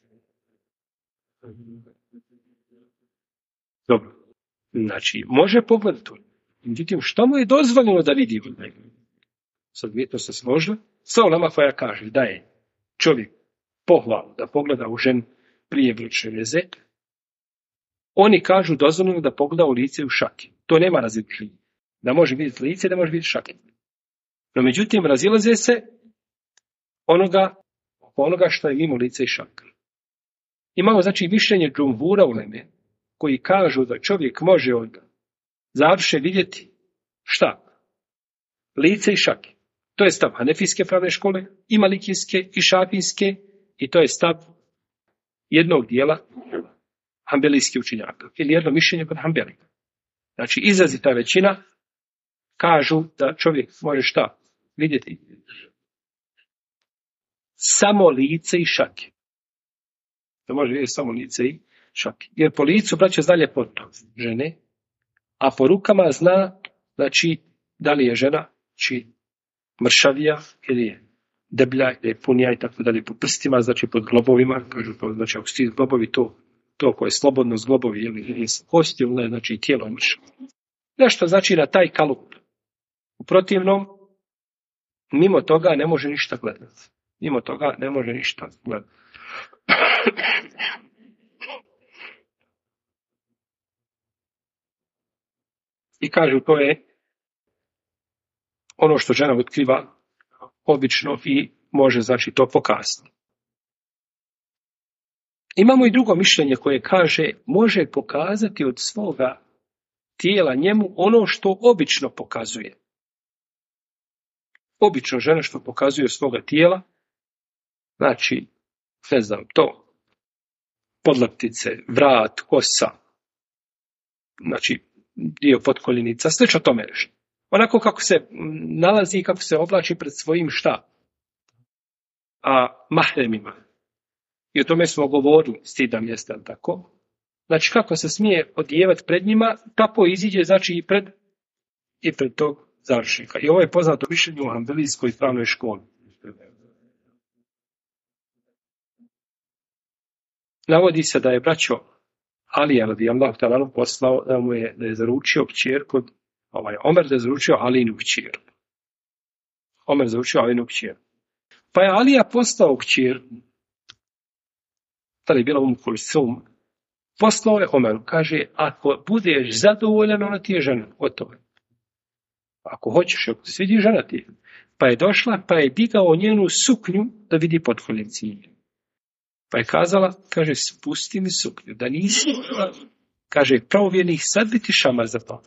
Speaker 1: Dobro. Znači, može pogledati to. Međutim, što mu je dozvoljeno da vidi od njega? Sad mi to se složili. Sa onama koja kaže da je čovjek pohvalno da pogleda u ženu prije bračne veze, oni kažu dozvoljeno da pogleda u lice u šaki. To nema različenja. Da može vidjeti lice, da može vidjeti šake. No, međutim, razilaze se onoga što je mimo lice i šaka. Imamo, znači, mišljenje džumhura uleme, koji kažu da čovjek može od završe vidjeti šta? Lice i šake. To je stav hanefijske pravne škole, i malikijske, i šafijske, i to je stav jednog dijela hambelijskih učenjaka. Ili jedno mišljenje kod hambelika. Znači, izrazita većina kažu da čovjek može šta? Vidjeti samo lice i šake. Da može vidjeti samo lice i šake. Jer po licu, braćo, zna ljepotu žene, a po rukama zna, znači, da li je žena, či mršavija, ili je deblja, ili je punija i tako dalje. Po prstima, znači pod globovima, kažu to, znači, ako sti globovi, to koje je slobodno s globovi, ili s kosti, ili ne, znači, tijelo je mršavo. Nešto znači na taj kalup. U protivnom, mimo toga ne može ništa gledati. Mimo toga ne može ništa gledati. I kažu, to je ono što žena otkriva obično i može, znači, to pokazati. Imamo i drugo mišljenje koje kaže, može pokazati od svoga tijela njemu ono što obično pokazuje. Obično žena što pokazuje svoga tijela, znači, ne znam, to, podlaktice, vrat, kosa, znači, dio potkoljenica, slično tome reći. Onako kako se nalazi i kako se oblači pred svojim šta? Mahremima. I o tome smo govorili, stida mjesta, tako? Znači, kako se smije odijevati pred njima, tako iziđe, znači, i pred tog završnika. I ovo je poznato mišljenje u Hanbelijskoj pravnoj školi. Navodi se da je braćo Alija radijallahu ta'ala poslao da je zaručio kćer kod Omer da je zaručio Alinu kćer. Omer zaručio Alinu kćer. Pa je Alija postao kćer, tada je bila Kulsum, poslao je Omeru, kaže, ako budeš zadovoljan, ona ti je žena, gotovo. Ako hoćeš, ako se vidi, žena ti je. Pa je došla, pa je digao njenu suknju da vidi potkoljevci. Pa je kazala, kaže, spusti mi suknju, da nisi, kaže, pravovjernih sad biti šamar za to.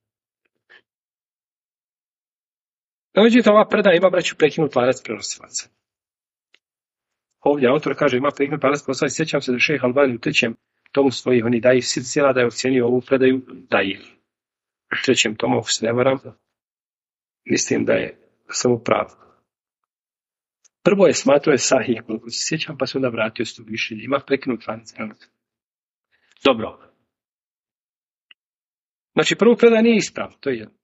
Speaker 1: Međutim, ova predaja ima, braću, prekinut lanac prenosilaca. Ovdje autor kaže, ima prekinut lanac prenosilaca. Sjećam se da šejh Albani u trećem tomu svojih, oni daje silsila da je ocjenio ovu predaju daje. U trećem tomu, ako se ne varam, mislim da sam u pravu. Prvo je smatrao je sahih, koliko se sjećam, pa se onda vratio s tu mišljenje. Ima prekinut lanac. Dobro. Znači, prvo predaja nije ispravno, to je jedno.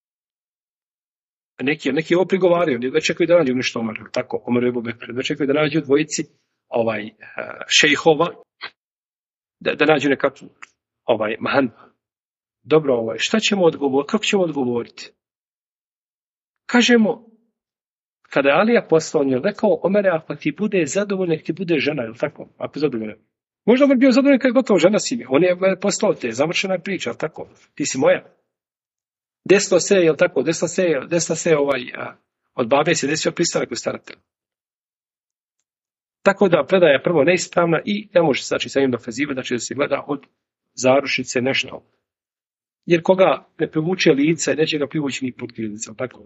Speaker 1: Neki ovo prigovaraju, ne čekaju da nađu nešto Omer, tako, Omer je Bekr, ne čekaju da nađu dvojici šejhova, da nađu nekakvu mahan. Dobro, šta ćemo odgovoriti, kako ćemo odgovoriti? Kažemo, kada je Alija poslao, on je rekao, Omere, ako ti bude zadovoljno, ti bude žena, ili tako, ako je zadovoljno. Možda Omer bio zadovoljno kada je gotovo žena si mi, on je poslao te, završena je priča, tako, ti si moja. Desno se, jel tako, desna se od babe se desio pristanak u staratelju. Tako da predaja je prvo neispravna i ne može se znači sa njim dokazivati, znači da se gleda od zarušnice nešto. Jer koga ne privuče lice, neće ga privući ni put lice, tako.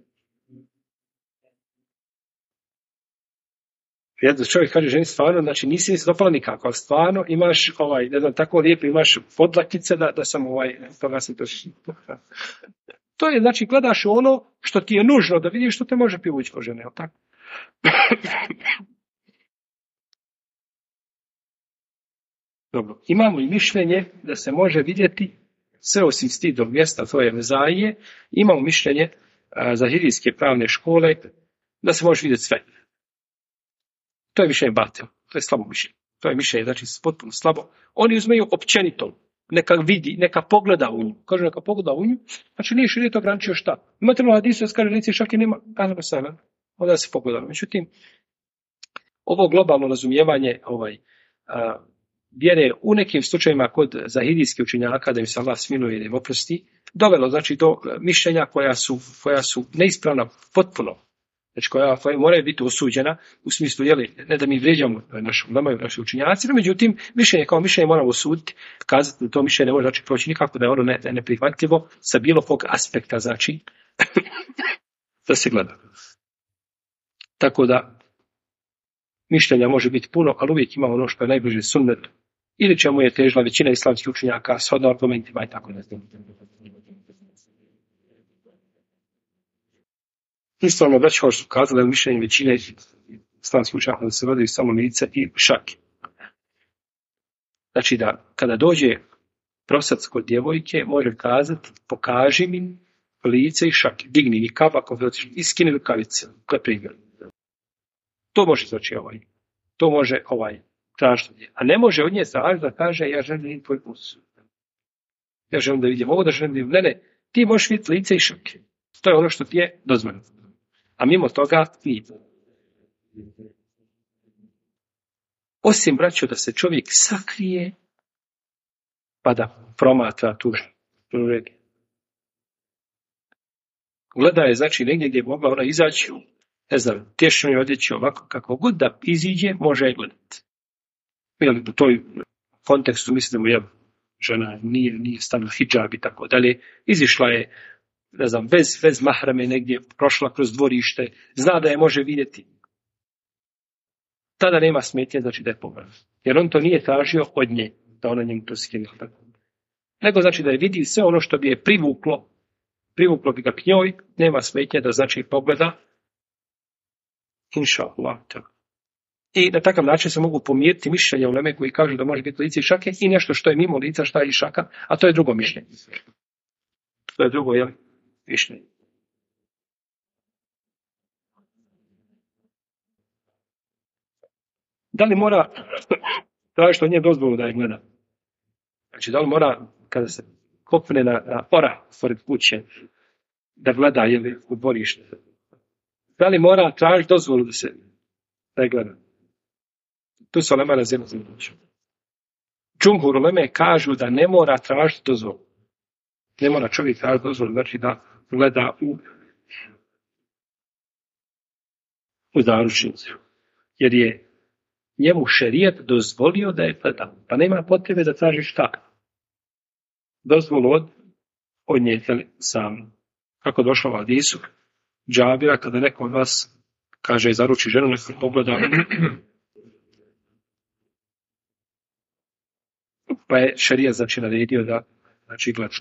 Speaker 1: Jedan čovjek kaže ženi stvarno, znači nisi mi se dopala nikako, ali stvarno imaš, ne znam, tako lijepo imaš podlakice da sam toga sam to. To je, znači, gledaš ono što ti je nužno da vidiš što te može privući kao žene, jel tako? Dobro, imamo i mišljenje da se može vidjeti sve osim stidog mjesta, to je Mezaije, imamo mišljenje zahirijske pravne škole da se može vidjeti sve. To je mišljenje batil, to je slabo mišljenje. To je mišljenje, znači, potpuno slabo. Oni uzmeju općenito, neka vidi, neka pogleda u nju. Kažu neka pogleda u nju, znači nije širijet ograničio šta. Imate li hadisu da se kaže lice šake nema, onda se pogleda. Međutim, ovo globalno razumijevanje vjere u nekim slučajevima kod zahirijskih učenjaka da im se Allah smiluje i da im oprosti, dovelo znači do mišljenja koja su neispravna potpuno. Znači koja moraju biti osuđena u smislu, ne da mi vrijeđamo naši učenjaci, no međutim, mišljenje kao mišljenje moramo osuditi, kazati da to mišljenje ne može znači proći nikako, da je ono neprihvatljivo sa bilo kog aspekta, znači, da se gleda. Tako da, mišljenja može biti puno, ali uvijek ima ono što je najbliže sunnetu, ili čemu je težila većina islamskih učenjaka s argumentima i tako ne znam. Ispravno braći kao što su kazali da je mišljenje većine islamskih učenjaka da se gledaju samo lice i šake. Znači da kada dođe prosac kod djevojke može kazati pokaži mi lice i šake, digni mi kap ako hoćeš i skini rukavice, primjer. To može znači to može tražiti. A ne može od nje tražiti da kaže ja želim vidjeti tvoj pus. Ja želim da vidim ovo, da želim da vidim. Ne, ti možeš vidjeti lice i šake. To je ono što ti je dozvoljeno. A mimo toga nije. Osim, braćo, da se čovjek sakrije pa da promatra tu regiju. Gleda je, znači, negdje gdje je mogla ona izaći, ne znam, tješnoj odjeći ovako, kako god da iziđe, može je gledati. U toj kontekstu mislim da mu žena nije stavila hidžab i tako dalje. Izišla je, ne znam, bez mahrame negdje, prošla kroz dvorište, zna da je može vidjeti. Tada nema smetnje, znači da je pogledala. Jer on to nije tražio od nje, da ona njemu to skinila. Nego znači da je vidi sve ono što bi je privuklo bi ga k njoj, nema smetnje da znači pogleda. Inša Allah. I na takav način se mogu pomiriti mišljenja uleme koji kažu da može biti lice i šake i nešto što je mimo lica, šta je i šaka, a to je drugo mišljenje. To je drugo mišljenje. Da li mora tražiti od nje dozvolu da je gleda? Znači, da li mora, kada se kopne na ora pored kuće, da gleda ili u dvorište? Da li mora tražiti dozvolu da je gleda? Tu se ulema razilazi. Džumhur uleme kažu da ne mora tražiti dozvolu. Ne mora čovjek tražiti dozvolu, znači da gleda u naručnicu. Jer je njemu šerijat dozvolio da je gleda. Pa nema potrebe da traži šta? Dozvolu od nje sam. Kako došlo u hadisu Džabira, kada neko od vas kaže zaruči ženu, neka pogleda. Pa je šerijat znači naredio da znači gleda.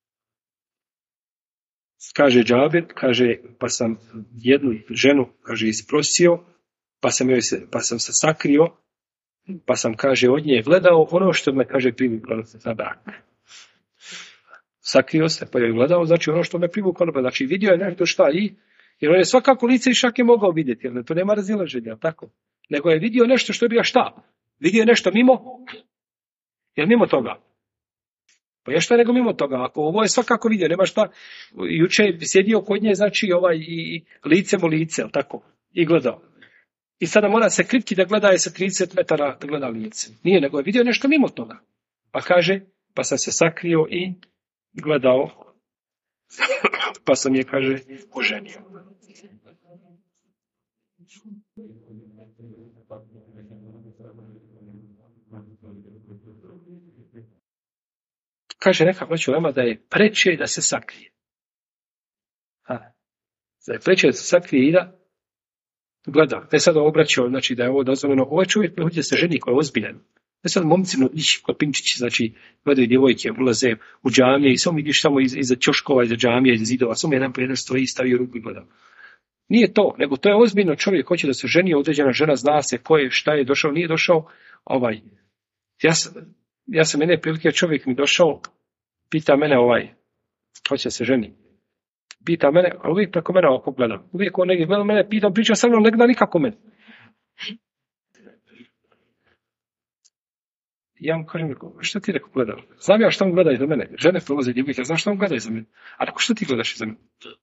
Speaker 1: Kaže Džabir, kaže, pa sam jednu ženu, kaže, isprosio, pa sam se sakrio, pa sam, kaže, od nje gledao ono što me, kaže, privuklo za brak. Sakrio se, pa je gledao, znači ono što me privuklo, znači vidio je nešto šta jer on je svakako lice i šake mogao vidjeti, jer to nema razilaženja, tako? Nego je vidio nešto što je bio šta? Vidio je nešto mimo toga. Pa je šta nego mimo toga, ako ovo je svakako vidio, nema šta, juče je sjedio kod nje, znači i lice mu lice, tako, i gledao. I sada mora se kriti da gleda je sa 30 metara da gleda lice. Nije, nego je vidio nešto mimo toga. Pa kaže, pa sam se sakrio i gledao, pa sam je, kaže, oženio. Kaže neka braćo ulema da je preče da se sakrije. Da je preče da se sakrije i da gleda. Ne sad obraćao, znači da je ovo dozvoljeno. Ovaj čovjek hoće da se ženi koji je ozbiljan. Ne sad momci kod Pinčići, znači gledaju djevojke, ulaze u džamije i samo vidiš tamo iza ćoškova, iza džamije, iza zidova, samo jedan po jedan stoji i stavio ruku i gleda. Nije to, nego to je ozbiljno, čovjek hoće da se ženi, određena žena, zna se ko je, šta je došao, nije došao. Ja sam jedne prilike, čovjek mi došao, pita mene hoće se ženi. Pita mene, a uvijek preko mene ovako gledam. Uvijek on negdje gleda mene, priča sa mnom, ne gleda nikako mene. Ja mu kažem, što ti rekao gledam? Znam ja što on gleda iza mene. Žene prolaze djevojke, ja znam što on gleda iza mene. A rekao, što ti gledaš iza mene?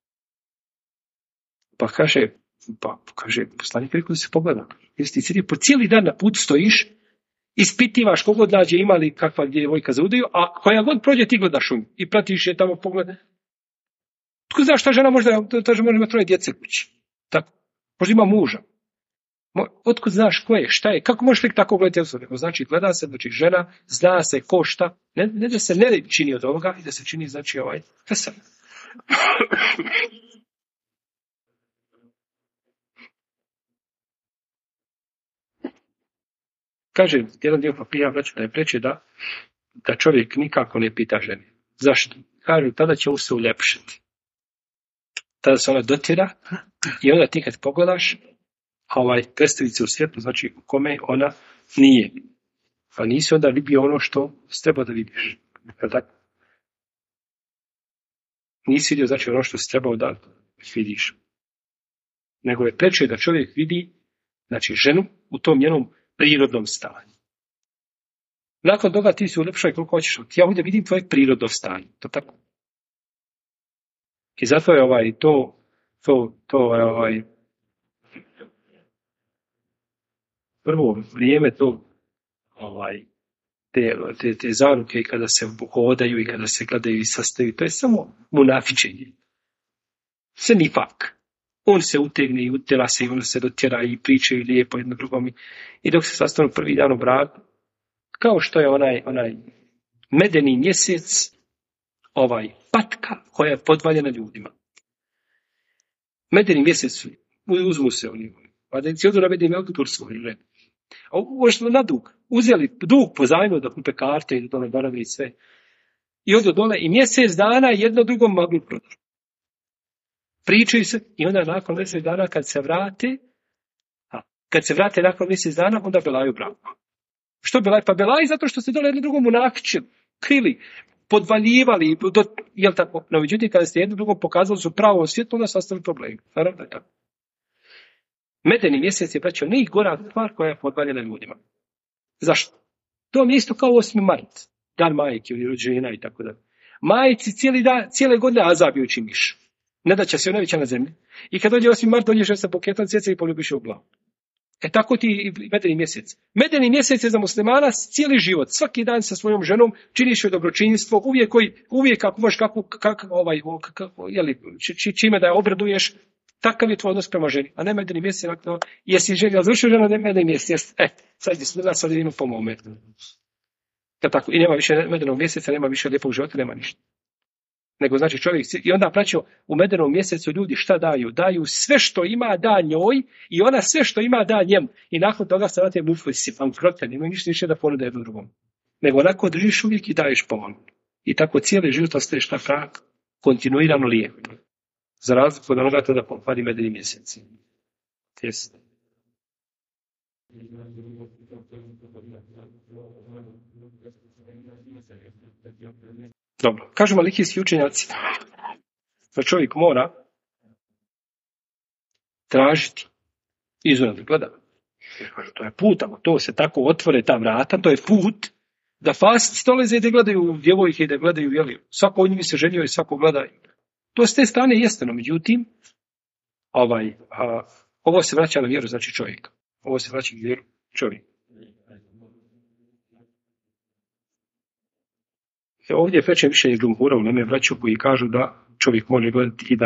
Speaker 1: Pa kaže, poslanik rekao da se pogleda. Jesi ti sidi po cijeli dan na putu stojiš, ispitivaš kogod nađe imali kakva djevojka za udaju, a koja god prođe ti gledaš u nju i pratiš je tamo pogleda. Tko zna šta žena možda ima 3 djece kući? Tako. Možda ima muža. Otkud znaš ko je, šta je, kako možeš tek tako gledati osobe? Znači, gleda se, znači žena, zna se ko šta, ne da se ne čini od ovoga i da se čini, znači fesad. Kaže, jedan dio papira vraća da je preče da čovjek nikako ne pita ženi. Zašto? Kaže, tada će se uljepšati. Tada se ona dotira i onda ti kad pogledaš, predstaviti se u svijetu, znači u kome ona nije. Pa nisi onda vidio ono što se treba da vidiš. Tako? Nisi vidio znači ono što se trebao da vidiš. Nego je preče da čovjek vidi znači ženu u tom njenom prirodnom stanju. Nakon toga ti se uljepšaj koliko hoćeš. Ja ovdje vidim tvoje prirodno stanje. To tako. I zato je prvo vrijeme to te zaruke i kada se hodaju i kada se gledaju i sastaju, to je samo munafičenje. Se nifak. On se utegne i utjela se i on se dotjera i pričaju lijepo jedno drugom. I dok se sastanu prvi dan u braku, kao što je onaj medeni mjesec, patka koja je podvaljena ljudima. Medeni mjesec, uzmu se oni. Pa da si odu na medeni autotur svoj. A ušlo na dug. Uzeli dug po zajmu da kupe karte i dole barave i sve. I odu dole i mjesec dana jedno drugom maglu prodati. Pričaju se i onda nakon mjesec dana kad se vrate nakon mjesec dana, onda belaju braku. Što belaj? Pa belaj zato što se dole jedno drugom unakičili, krili, podvaljivali, jel tako? No, međutim, kada ste jedno drugom pokazali su pravo svjetlo, onda sastavili problem. Naravno da je tako. Medeni mjesec je, braćo, najgora stvar koja je podvaljena ljudima. Zašto? To mi je isto kao 8. mart, dan majke ili rođena i tako da. Majci cijele godine azabijući miš. Ne da će se najveća na zemlji. I kad dođe 8. mart, dođeš sa buketom cvijeća i poljubiš u glavu. Tako ti i medeni mjesec. Medeni mjesec je za muslimana cijeli život. Svaki dan sa svojom ženom činiš joj dobročinstvo. Uvijek ako možeš čime da je obraduješ, takav je tvoj odnos prema ženi. A ne medeni mjesec. Jesi žena završio žena, ne medeni mjesec. Sad idemo po mome. Tako, i nema više medenog mjeseca, nema više lijepog života, nema ništa. Nego znači čovjek, i onda praćo u medenom mjesecu ljudi šta daju? Daju sve što ima da njoj i ona sve što ima da njemu. I nakon toga stavate muflisi, bankrote, nema ništa više da ponude jednom drugom. Nego onako držiš uvijek i daješ pomalo. I tako cijeli život ostaješ na prak, kontinuirano lijep. Za razliku od onoga to da popadi medeni mjeseci. Jeste. Dobro, kažu malikijski učenjaci da čovjek mora tražiti izgleda gleda. To je put, to se tako otvore ta vrata, to je put da fasici dolaze i da gledaju djevojke i da gledaju, svako od njih se ženio i svako gleda. To s te strane jeste, no međutim, ovo se vraća na vjeru, znači čovjeka. Ovo se vraća na vjeru čovjeka. Ovdje je preče više džumhura u Leme vraću koji kažu da čovjek može gledati i da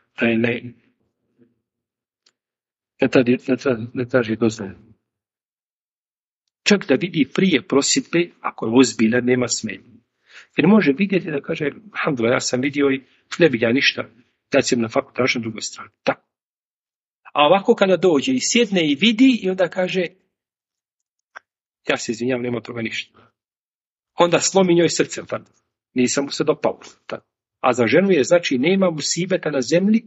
Speaker 1: ne traži dozvolu. Čak da vidi prije prosjedbe, ako je ozbiljan, nema smetnje. Jer može vidjeti da kaže, alhamdulillah, ja sam vidio i ne bi ja ništa, da ćem na faktu tražiti na drugoj strani. Tako. A ovako kada dođe i sjedne i vidi i onda kaže, ja se izvinjam, nema toga ništa. Onda slomi njoj srce, nisam mu se dopao. A za ženu je, znači, nema musibeta na zemlji,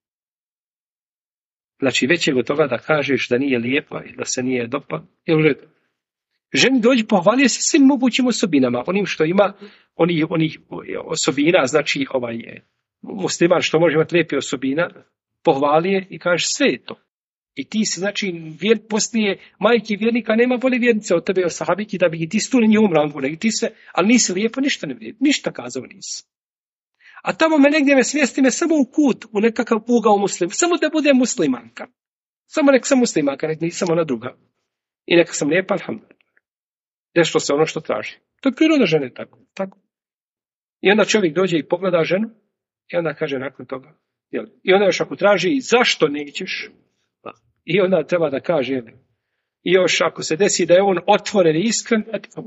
Speaker 1: znači već je od toga da kažeš da nije lijepa i da se nije dopao. Ženi dođe, pohvalio se svim mogućim osobinama, onim što ima, onih osobina, znači musliman što može imati lijepe osobina, pohvalije i kaže sve je to. I ti se, znači, poslije majke vjernika nema bolje vjernice od tebe, o sahabiki, da bi i ti stu na njihovom rangu, nego ti sve, ali nisi lijepo, ništa ne vrijedi, ništa kazao nisi. A tamo me smjesti me samo u kut, u nekakav ugao muslim, samo da bude muslimanka. Samo nek sam muslimanka, nek nisam ona druga. I neka sam lijepa, alhamdulillah. Dešlo se ono što traži. To je priroda žene, tako. I onda čovjek dođe i pogleda ženu, i onda kaže nakon toga, i onda još ako traži, zašto nećeš? I onda treba da kaže, i još ako se desi da je on otvoren i iskren,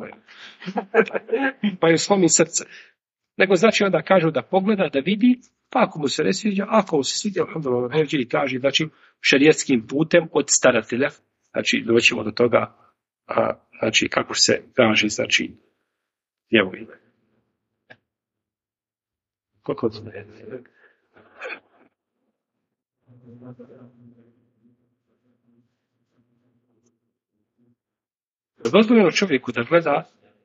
Speaker 1: pa je slomi srce. Nego znači onda kažu da pogleda, da vidi, pa ako mu se ne sviđa, ako mu se sviđa, onda i traži, znači, šerijetskim putem od staratelja, znači, doćemo do toga, znači, kako se traži, znači, djevojka. Koliko to je? Dozvoljeno čovjeku da gleda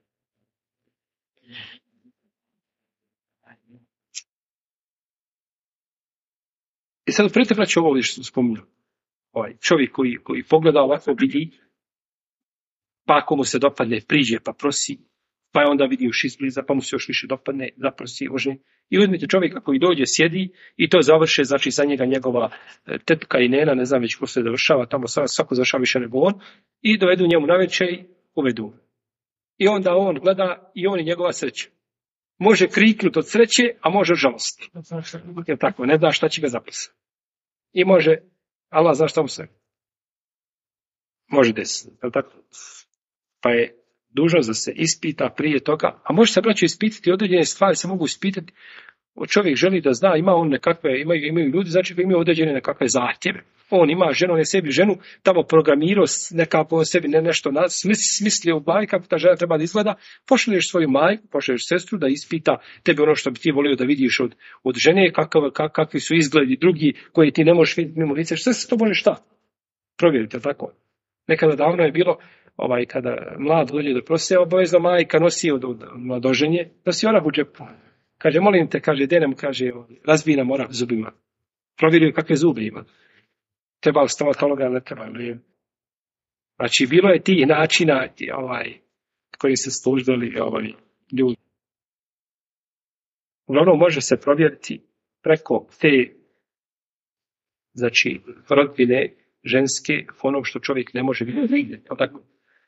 Speaker 1: i sad uprete vraća ovo što sam spominjao. Čovjek koji pogleda ovako vidi, pa ako mu se dopadne, priđe pa prosi, pa je onda vidi još izbliza, pa mu se još više dopadne, zaprosi, oženi. I uzmite čovjeka koji dođe, sjedi i to završe, znači za njega njegova tetka i nena, ne znam već ko se završava, tamo svako završava više nego on, i dovedu njemu navečer i uvedu. I onda on gleda i on i njegova sreća. Može kriknuti od sreće, a može žalosti. Jer tako, ne zna šta će ga zapisati. I može, Allah zna šta mu se može desiti. Tako? Pa je dužnost da se ispita prije toga, a može se braćo ispitati, određene stvari se mogu ispitati. Čovjek želi da zna, ima on nekakve, imaju ljudi, znači imaju određene nekakve zahtjeve. On ima ženu, on je sebi ženu tamo programirao nekako sebi nešto smislio u glavi kako ta žena treba da izgleda, pošalješ svoju majku, pošalješ sestru da ispita tebe ono što bi ti volio da vidiš od žene, kakvi su izgledi drugi koji ti ne možeš vidjeti mimo lice, sve se to može šta? Provjerite, tako. Nekada davno je bilo, kada mlad dođe do prosje, obavezno majka nosi od mladoženje, nosi ona u džepu. Kaže, molim te, kaže, denem, kaže, razbij nam orah zubima. Provjerio kakve zube ima. Treba li stomatologa, ne treba li? Znači, bilo je tih načina koji se služili ljudi. Uglavnom može se provjeriti preko te, znači, rodbine ženske, ono što čovjek ne može vidjeti. Tako.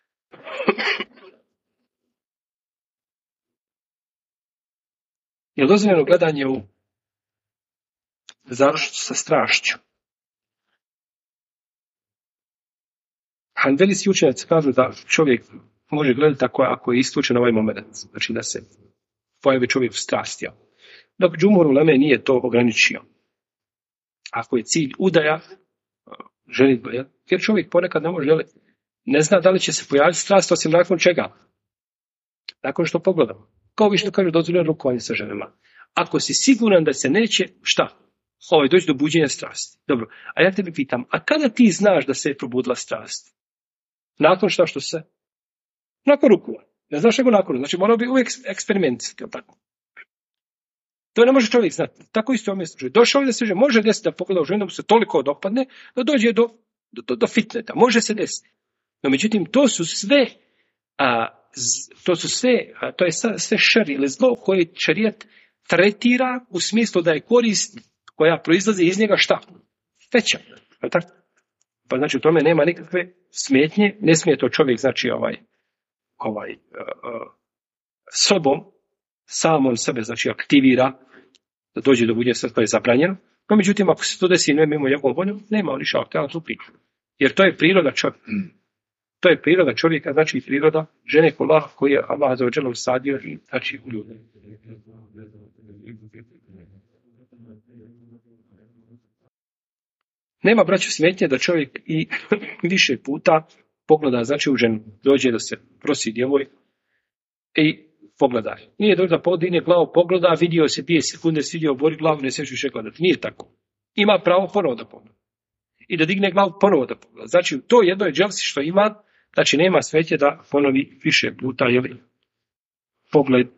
Speaker 1: Je dozvoljeno gledanje u završnicu sa strašću? Hanbelijski učenjaci kažu da čovjek može gledati ako je isključen ovaj moment. Znači da se pojavi čovjek u strasti. Dok džumhur uleme nije to ograničio. Ako je cilj udaja, ženitba, jer čovjek ponekad ne zna da li će se pojaviti strast osim nakon čega. Nakon što pogledamo. Kao vi što kaže dozvoljeno rukovanje sa ženama. Ako si siguran da se neće, šta? Doći do buđenja strasti. Dobro, a ja tebi pitam, a kada ti znaš da se je probudila strast? Nakon šta što se? Nakon rukovanja. Ne znaš nego nakon. Znači morao bi uvijek eksperiment. Tako. To ne može čovjek znati. Tako isto u mjestu. Došao je da se može desiti da pogleda u ženu, da mu se toliko dopadne, da dođe do fitneta. Može se desiti. No međutim, to je sve šer ili zlo koje šerijat tretira u smislu da je korist koja proizlazi iz njega šta? Veća. Pa znači u tome nema nikakve smetnje, ne smije to čovjek znači sobom, sam on sebe znači aktivira da dođe do buđenja strasti, to je zabranjeno. No međutim ako se to desi ne mimo njegovom voljom, nema on ništa htjela tu priču. Jer to je priroda čovjeka. To je priroda čovjeka, znači priroda žene koji je Allah azza usadio i znači u ljude. Nema braćo smetnje da čovjek i više puta pogleda, znači u ženu, dođe da se prosi djevoj i pogleda. Nije dođe da podine glavu, pogleda, vidio se 2 sekunde, svidio, bori glavu, ne smiješ više gledati. Nije tako. Ima pravo ponovo da pogleda. I da digne glavu ponovo da pogleda. Znači u to jednoj dželsi što ima, znači nema smetnje da ponovi više puta pogled.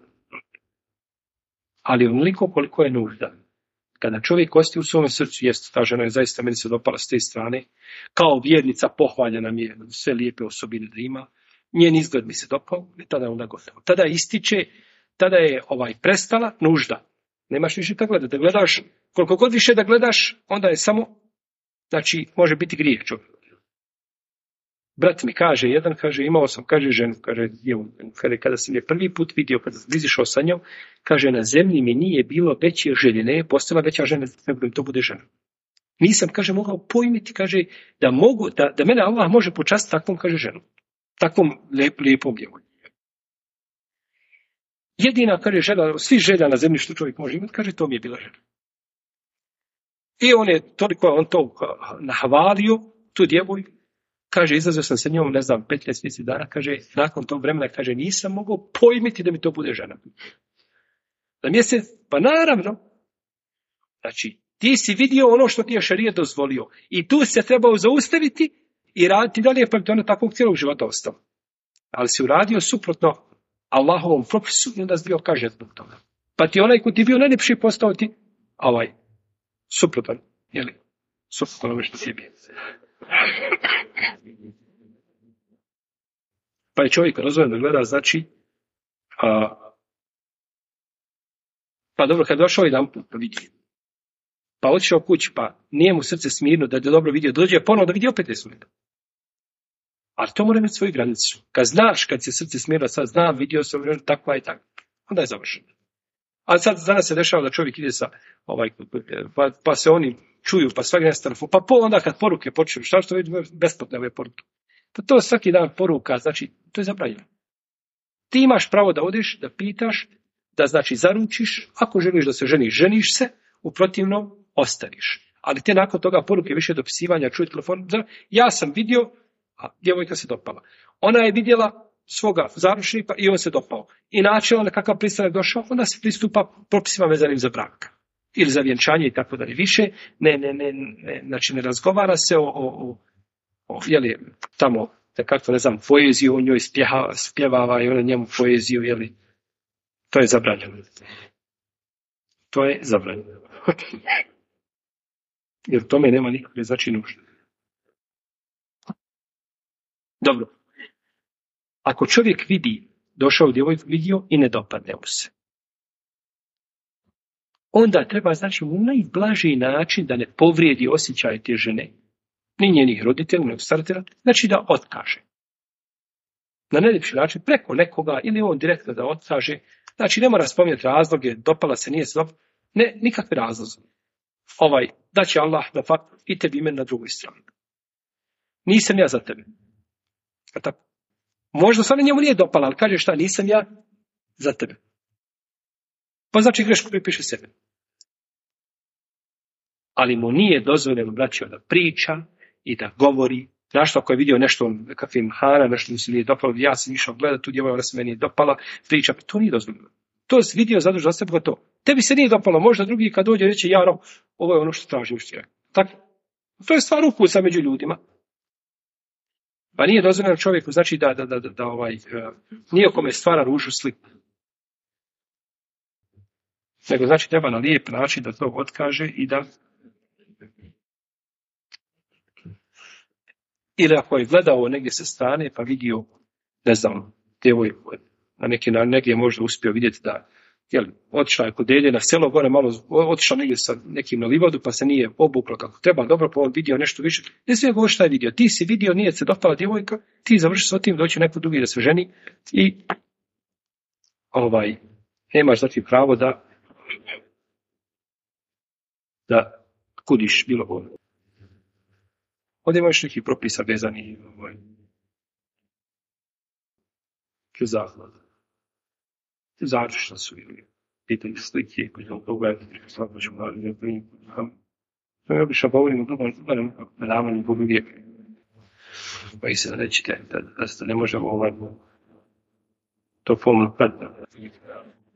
Speaker 1: Ali onoliko koliko je nužda. Kada čovjek osti u svom srcu, jest, ta žena je zaista meni se dopala s te strane, kao vjernica pohvaljena mi je, sve lijepe osobine da ima, njen izgled mi se dopao i tada je onda gotovo. Tada ističe, tada je prestala nužda. Nemaš više da gledati. Da gledaš, koliko god više da gledaš, onda je samo, znači, može biti grijeh čovjek. Brat mi kaže, imao sam, ženu, kada sam je prvi put vidio, kada sam izišao sa njom, kaže, na zemlji mi nije bilo veće želje, ne je postala veća žena, nego da to bude žena. Nisam, mogao pojmiti, da mene Allah može počastiti takvom, ženu. Takvom lijepom djevojkom. Jedina, žena, svi želja na zemlji što čovjek može imati, to mi je bila žena. I on to nahvalio, tu djevojku. Izlazio sam sa njom, 15 dana, nakon tog vremena, nisam mogao pojmiti da mi to bude žena. Za mjesec, pa naravno, znači, ti si vidio ono što ti je šerijat dozvolio i tu se trebao zaustaviti i raditi dalje, pa bi to ono takvog cijelog života ostalo. Ali si uradio suprotno Allahovom propisu i onda si bio kažnjen zbog toga. Pa ti onaj ko ti bio najljepši postao ti suprotan, suprotno onome što ti je bio. Pa je čovjek razvojen da gleda, znači, pa dobro, kad došao jedan put, pa vidi. Pa otišao kući, pa nije mu srce smirno da je dobro vidio, dođe ponovo da vidi opet 10 minuta. Ali to mora imati svoju granicu. Kad znaš, kad se srce smirno, sad znam, vidio sam, takva i tako, onda je završeno. Ali sad danas se dešava da čovjek ide sa, pa se oni čuju, pa svaki dan s telefon, pa onda kad poruke počnu, što vidi besplatne ove poruke. Pa to svaki dan poruka, znači, to je zabranjeno. Ti imaš pravo da odeš, da pitaš, da znači zaručiš, ako želiš da se ženiš, ženiš se, u protivnom ostaniš. Ali te nakon toga poruke više dopisivanja, čuje telefon, ja sam vidio, a djevojka se dopala. Ona je vidjela svoga zaručnika i on se dopao. I načelo na kakav pristanak došao, onda se pristupa propisima vezanim za brak. Ili za vjenčanje i tako dalje. Više znači ne razgovara se o tamo, poeziju, o njoj spjevava i ona njemu poeziju, to je zabranjeno. To je zabranjeno. Jer tome nema nikakve znači nužde. Dobro. Ako čovjek vidi, došao djevojku, vidio i ne dopadne mu se, onda treba, znači, u najblažiji način da ne povrijedi osjećaj te žene, ni njenih roditelja, ni staratelja, znači da otkaže. Na najljepši način, preko nekoga, ili on direktno da otkaže. Znači, ne mora spominjati razloge, dopala se, nije se dopala. Ne, nikakve razloze. Da će Allah da fakt i tebi imen na drugoj strani. Nisam ja za tebe. A tako. Možda stvarno njemu nije dopala, ali kaže šta, nisam ja za tebe. Pa znači grešku pripiše sebe. Ali mu nije dozvoljeno, braćo, da priča i da govori. Znaš, ako je vidio nešto kakvim hana, nešto mu se nije dopalo, ja sam išao gledati tu djevojku, ona se meni nije dopala, priča, to nije dozvoljeno. To si vidio, zadrži za sebe, to. Tebi se nije dopalo, možda drugi kad dođe reće, ovo je ono što tražim što ti. Tako. To je stvar ukusa među ljudima. Pa nije dozvoljeno čovjeku, znači da nijekome stvara ružu sliku. Nego znači treba na lijep način da to otkaže i da... Ili ako je gledao negdje sa strane pa vidio, ne znam, djevojku, negdje je možda uspio vidjeti da, otišla je kod dede na selo gore, malo otišla negdje sa nekim na livadu pa se nije obukla kako treba, dobro, pa on vidio nešto više. Ne smije govoriti šta je vidio. Ti si vidio, nije se dopala djevojka, ti završi s tim, doći neko drugi da se ženi i nemaš znači pravo da kudiš bilo ovo. Ovdje imaš neki propisa vezani zahvala. Završno su ili pitanje slike, koji sam pogledati, svako ću gledati. Ja obično govorim o drugom predavanju Bogu vijeka. Pa i se rećite da ne možemo to pomno pratiti.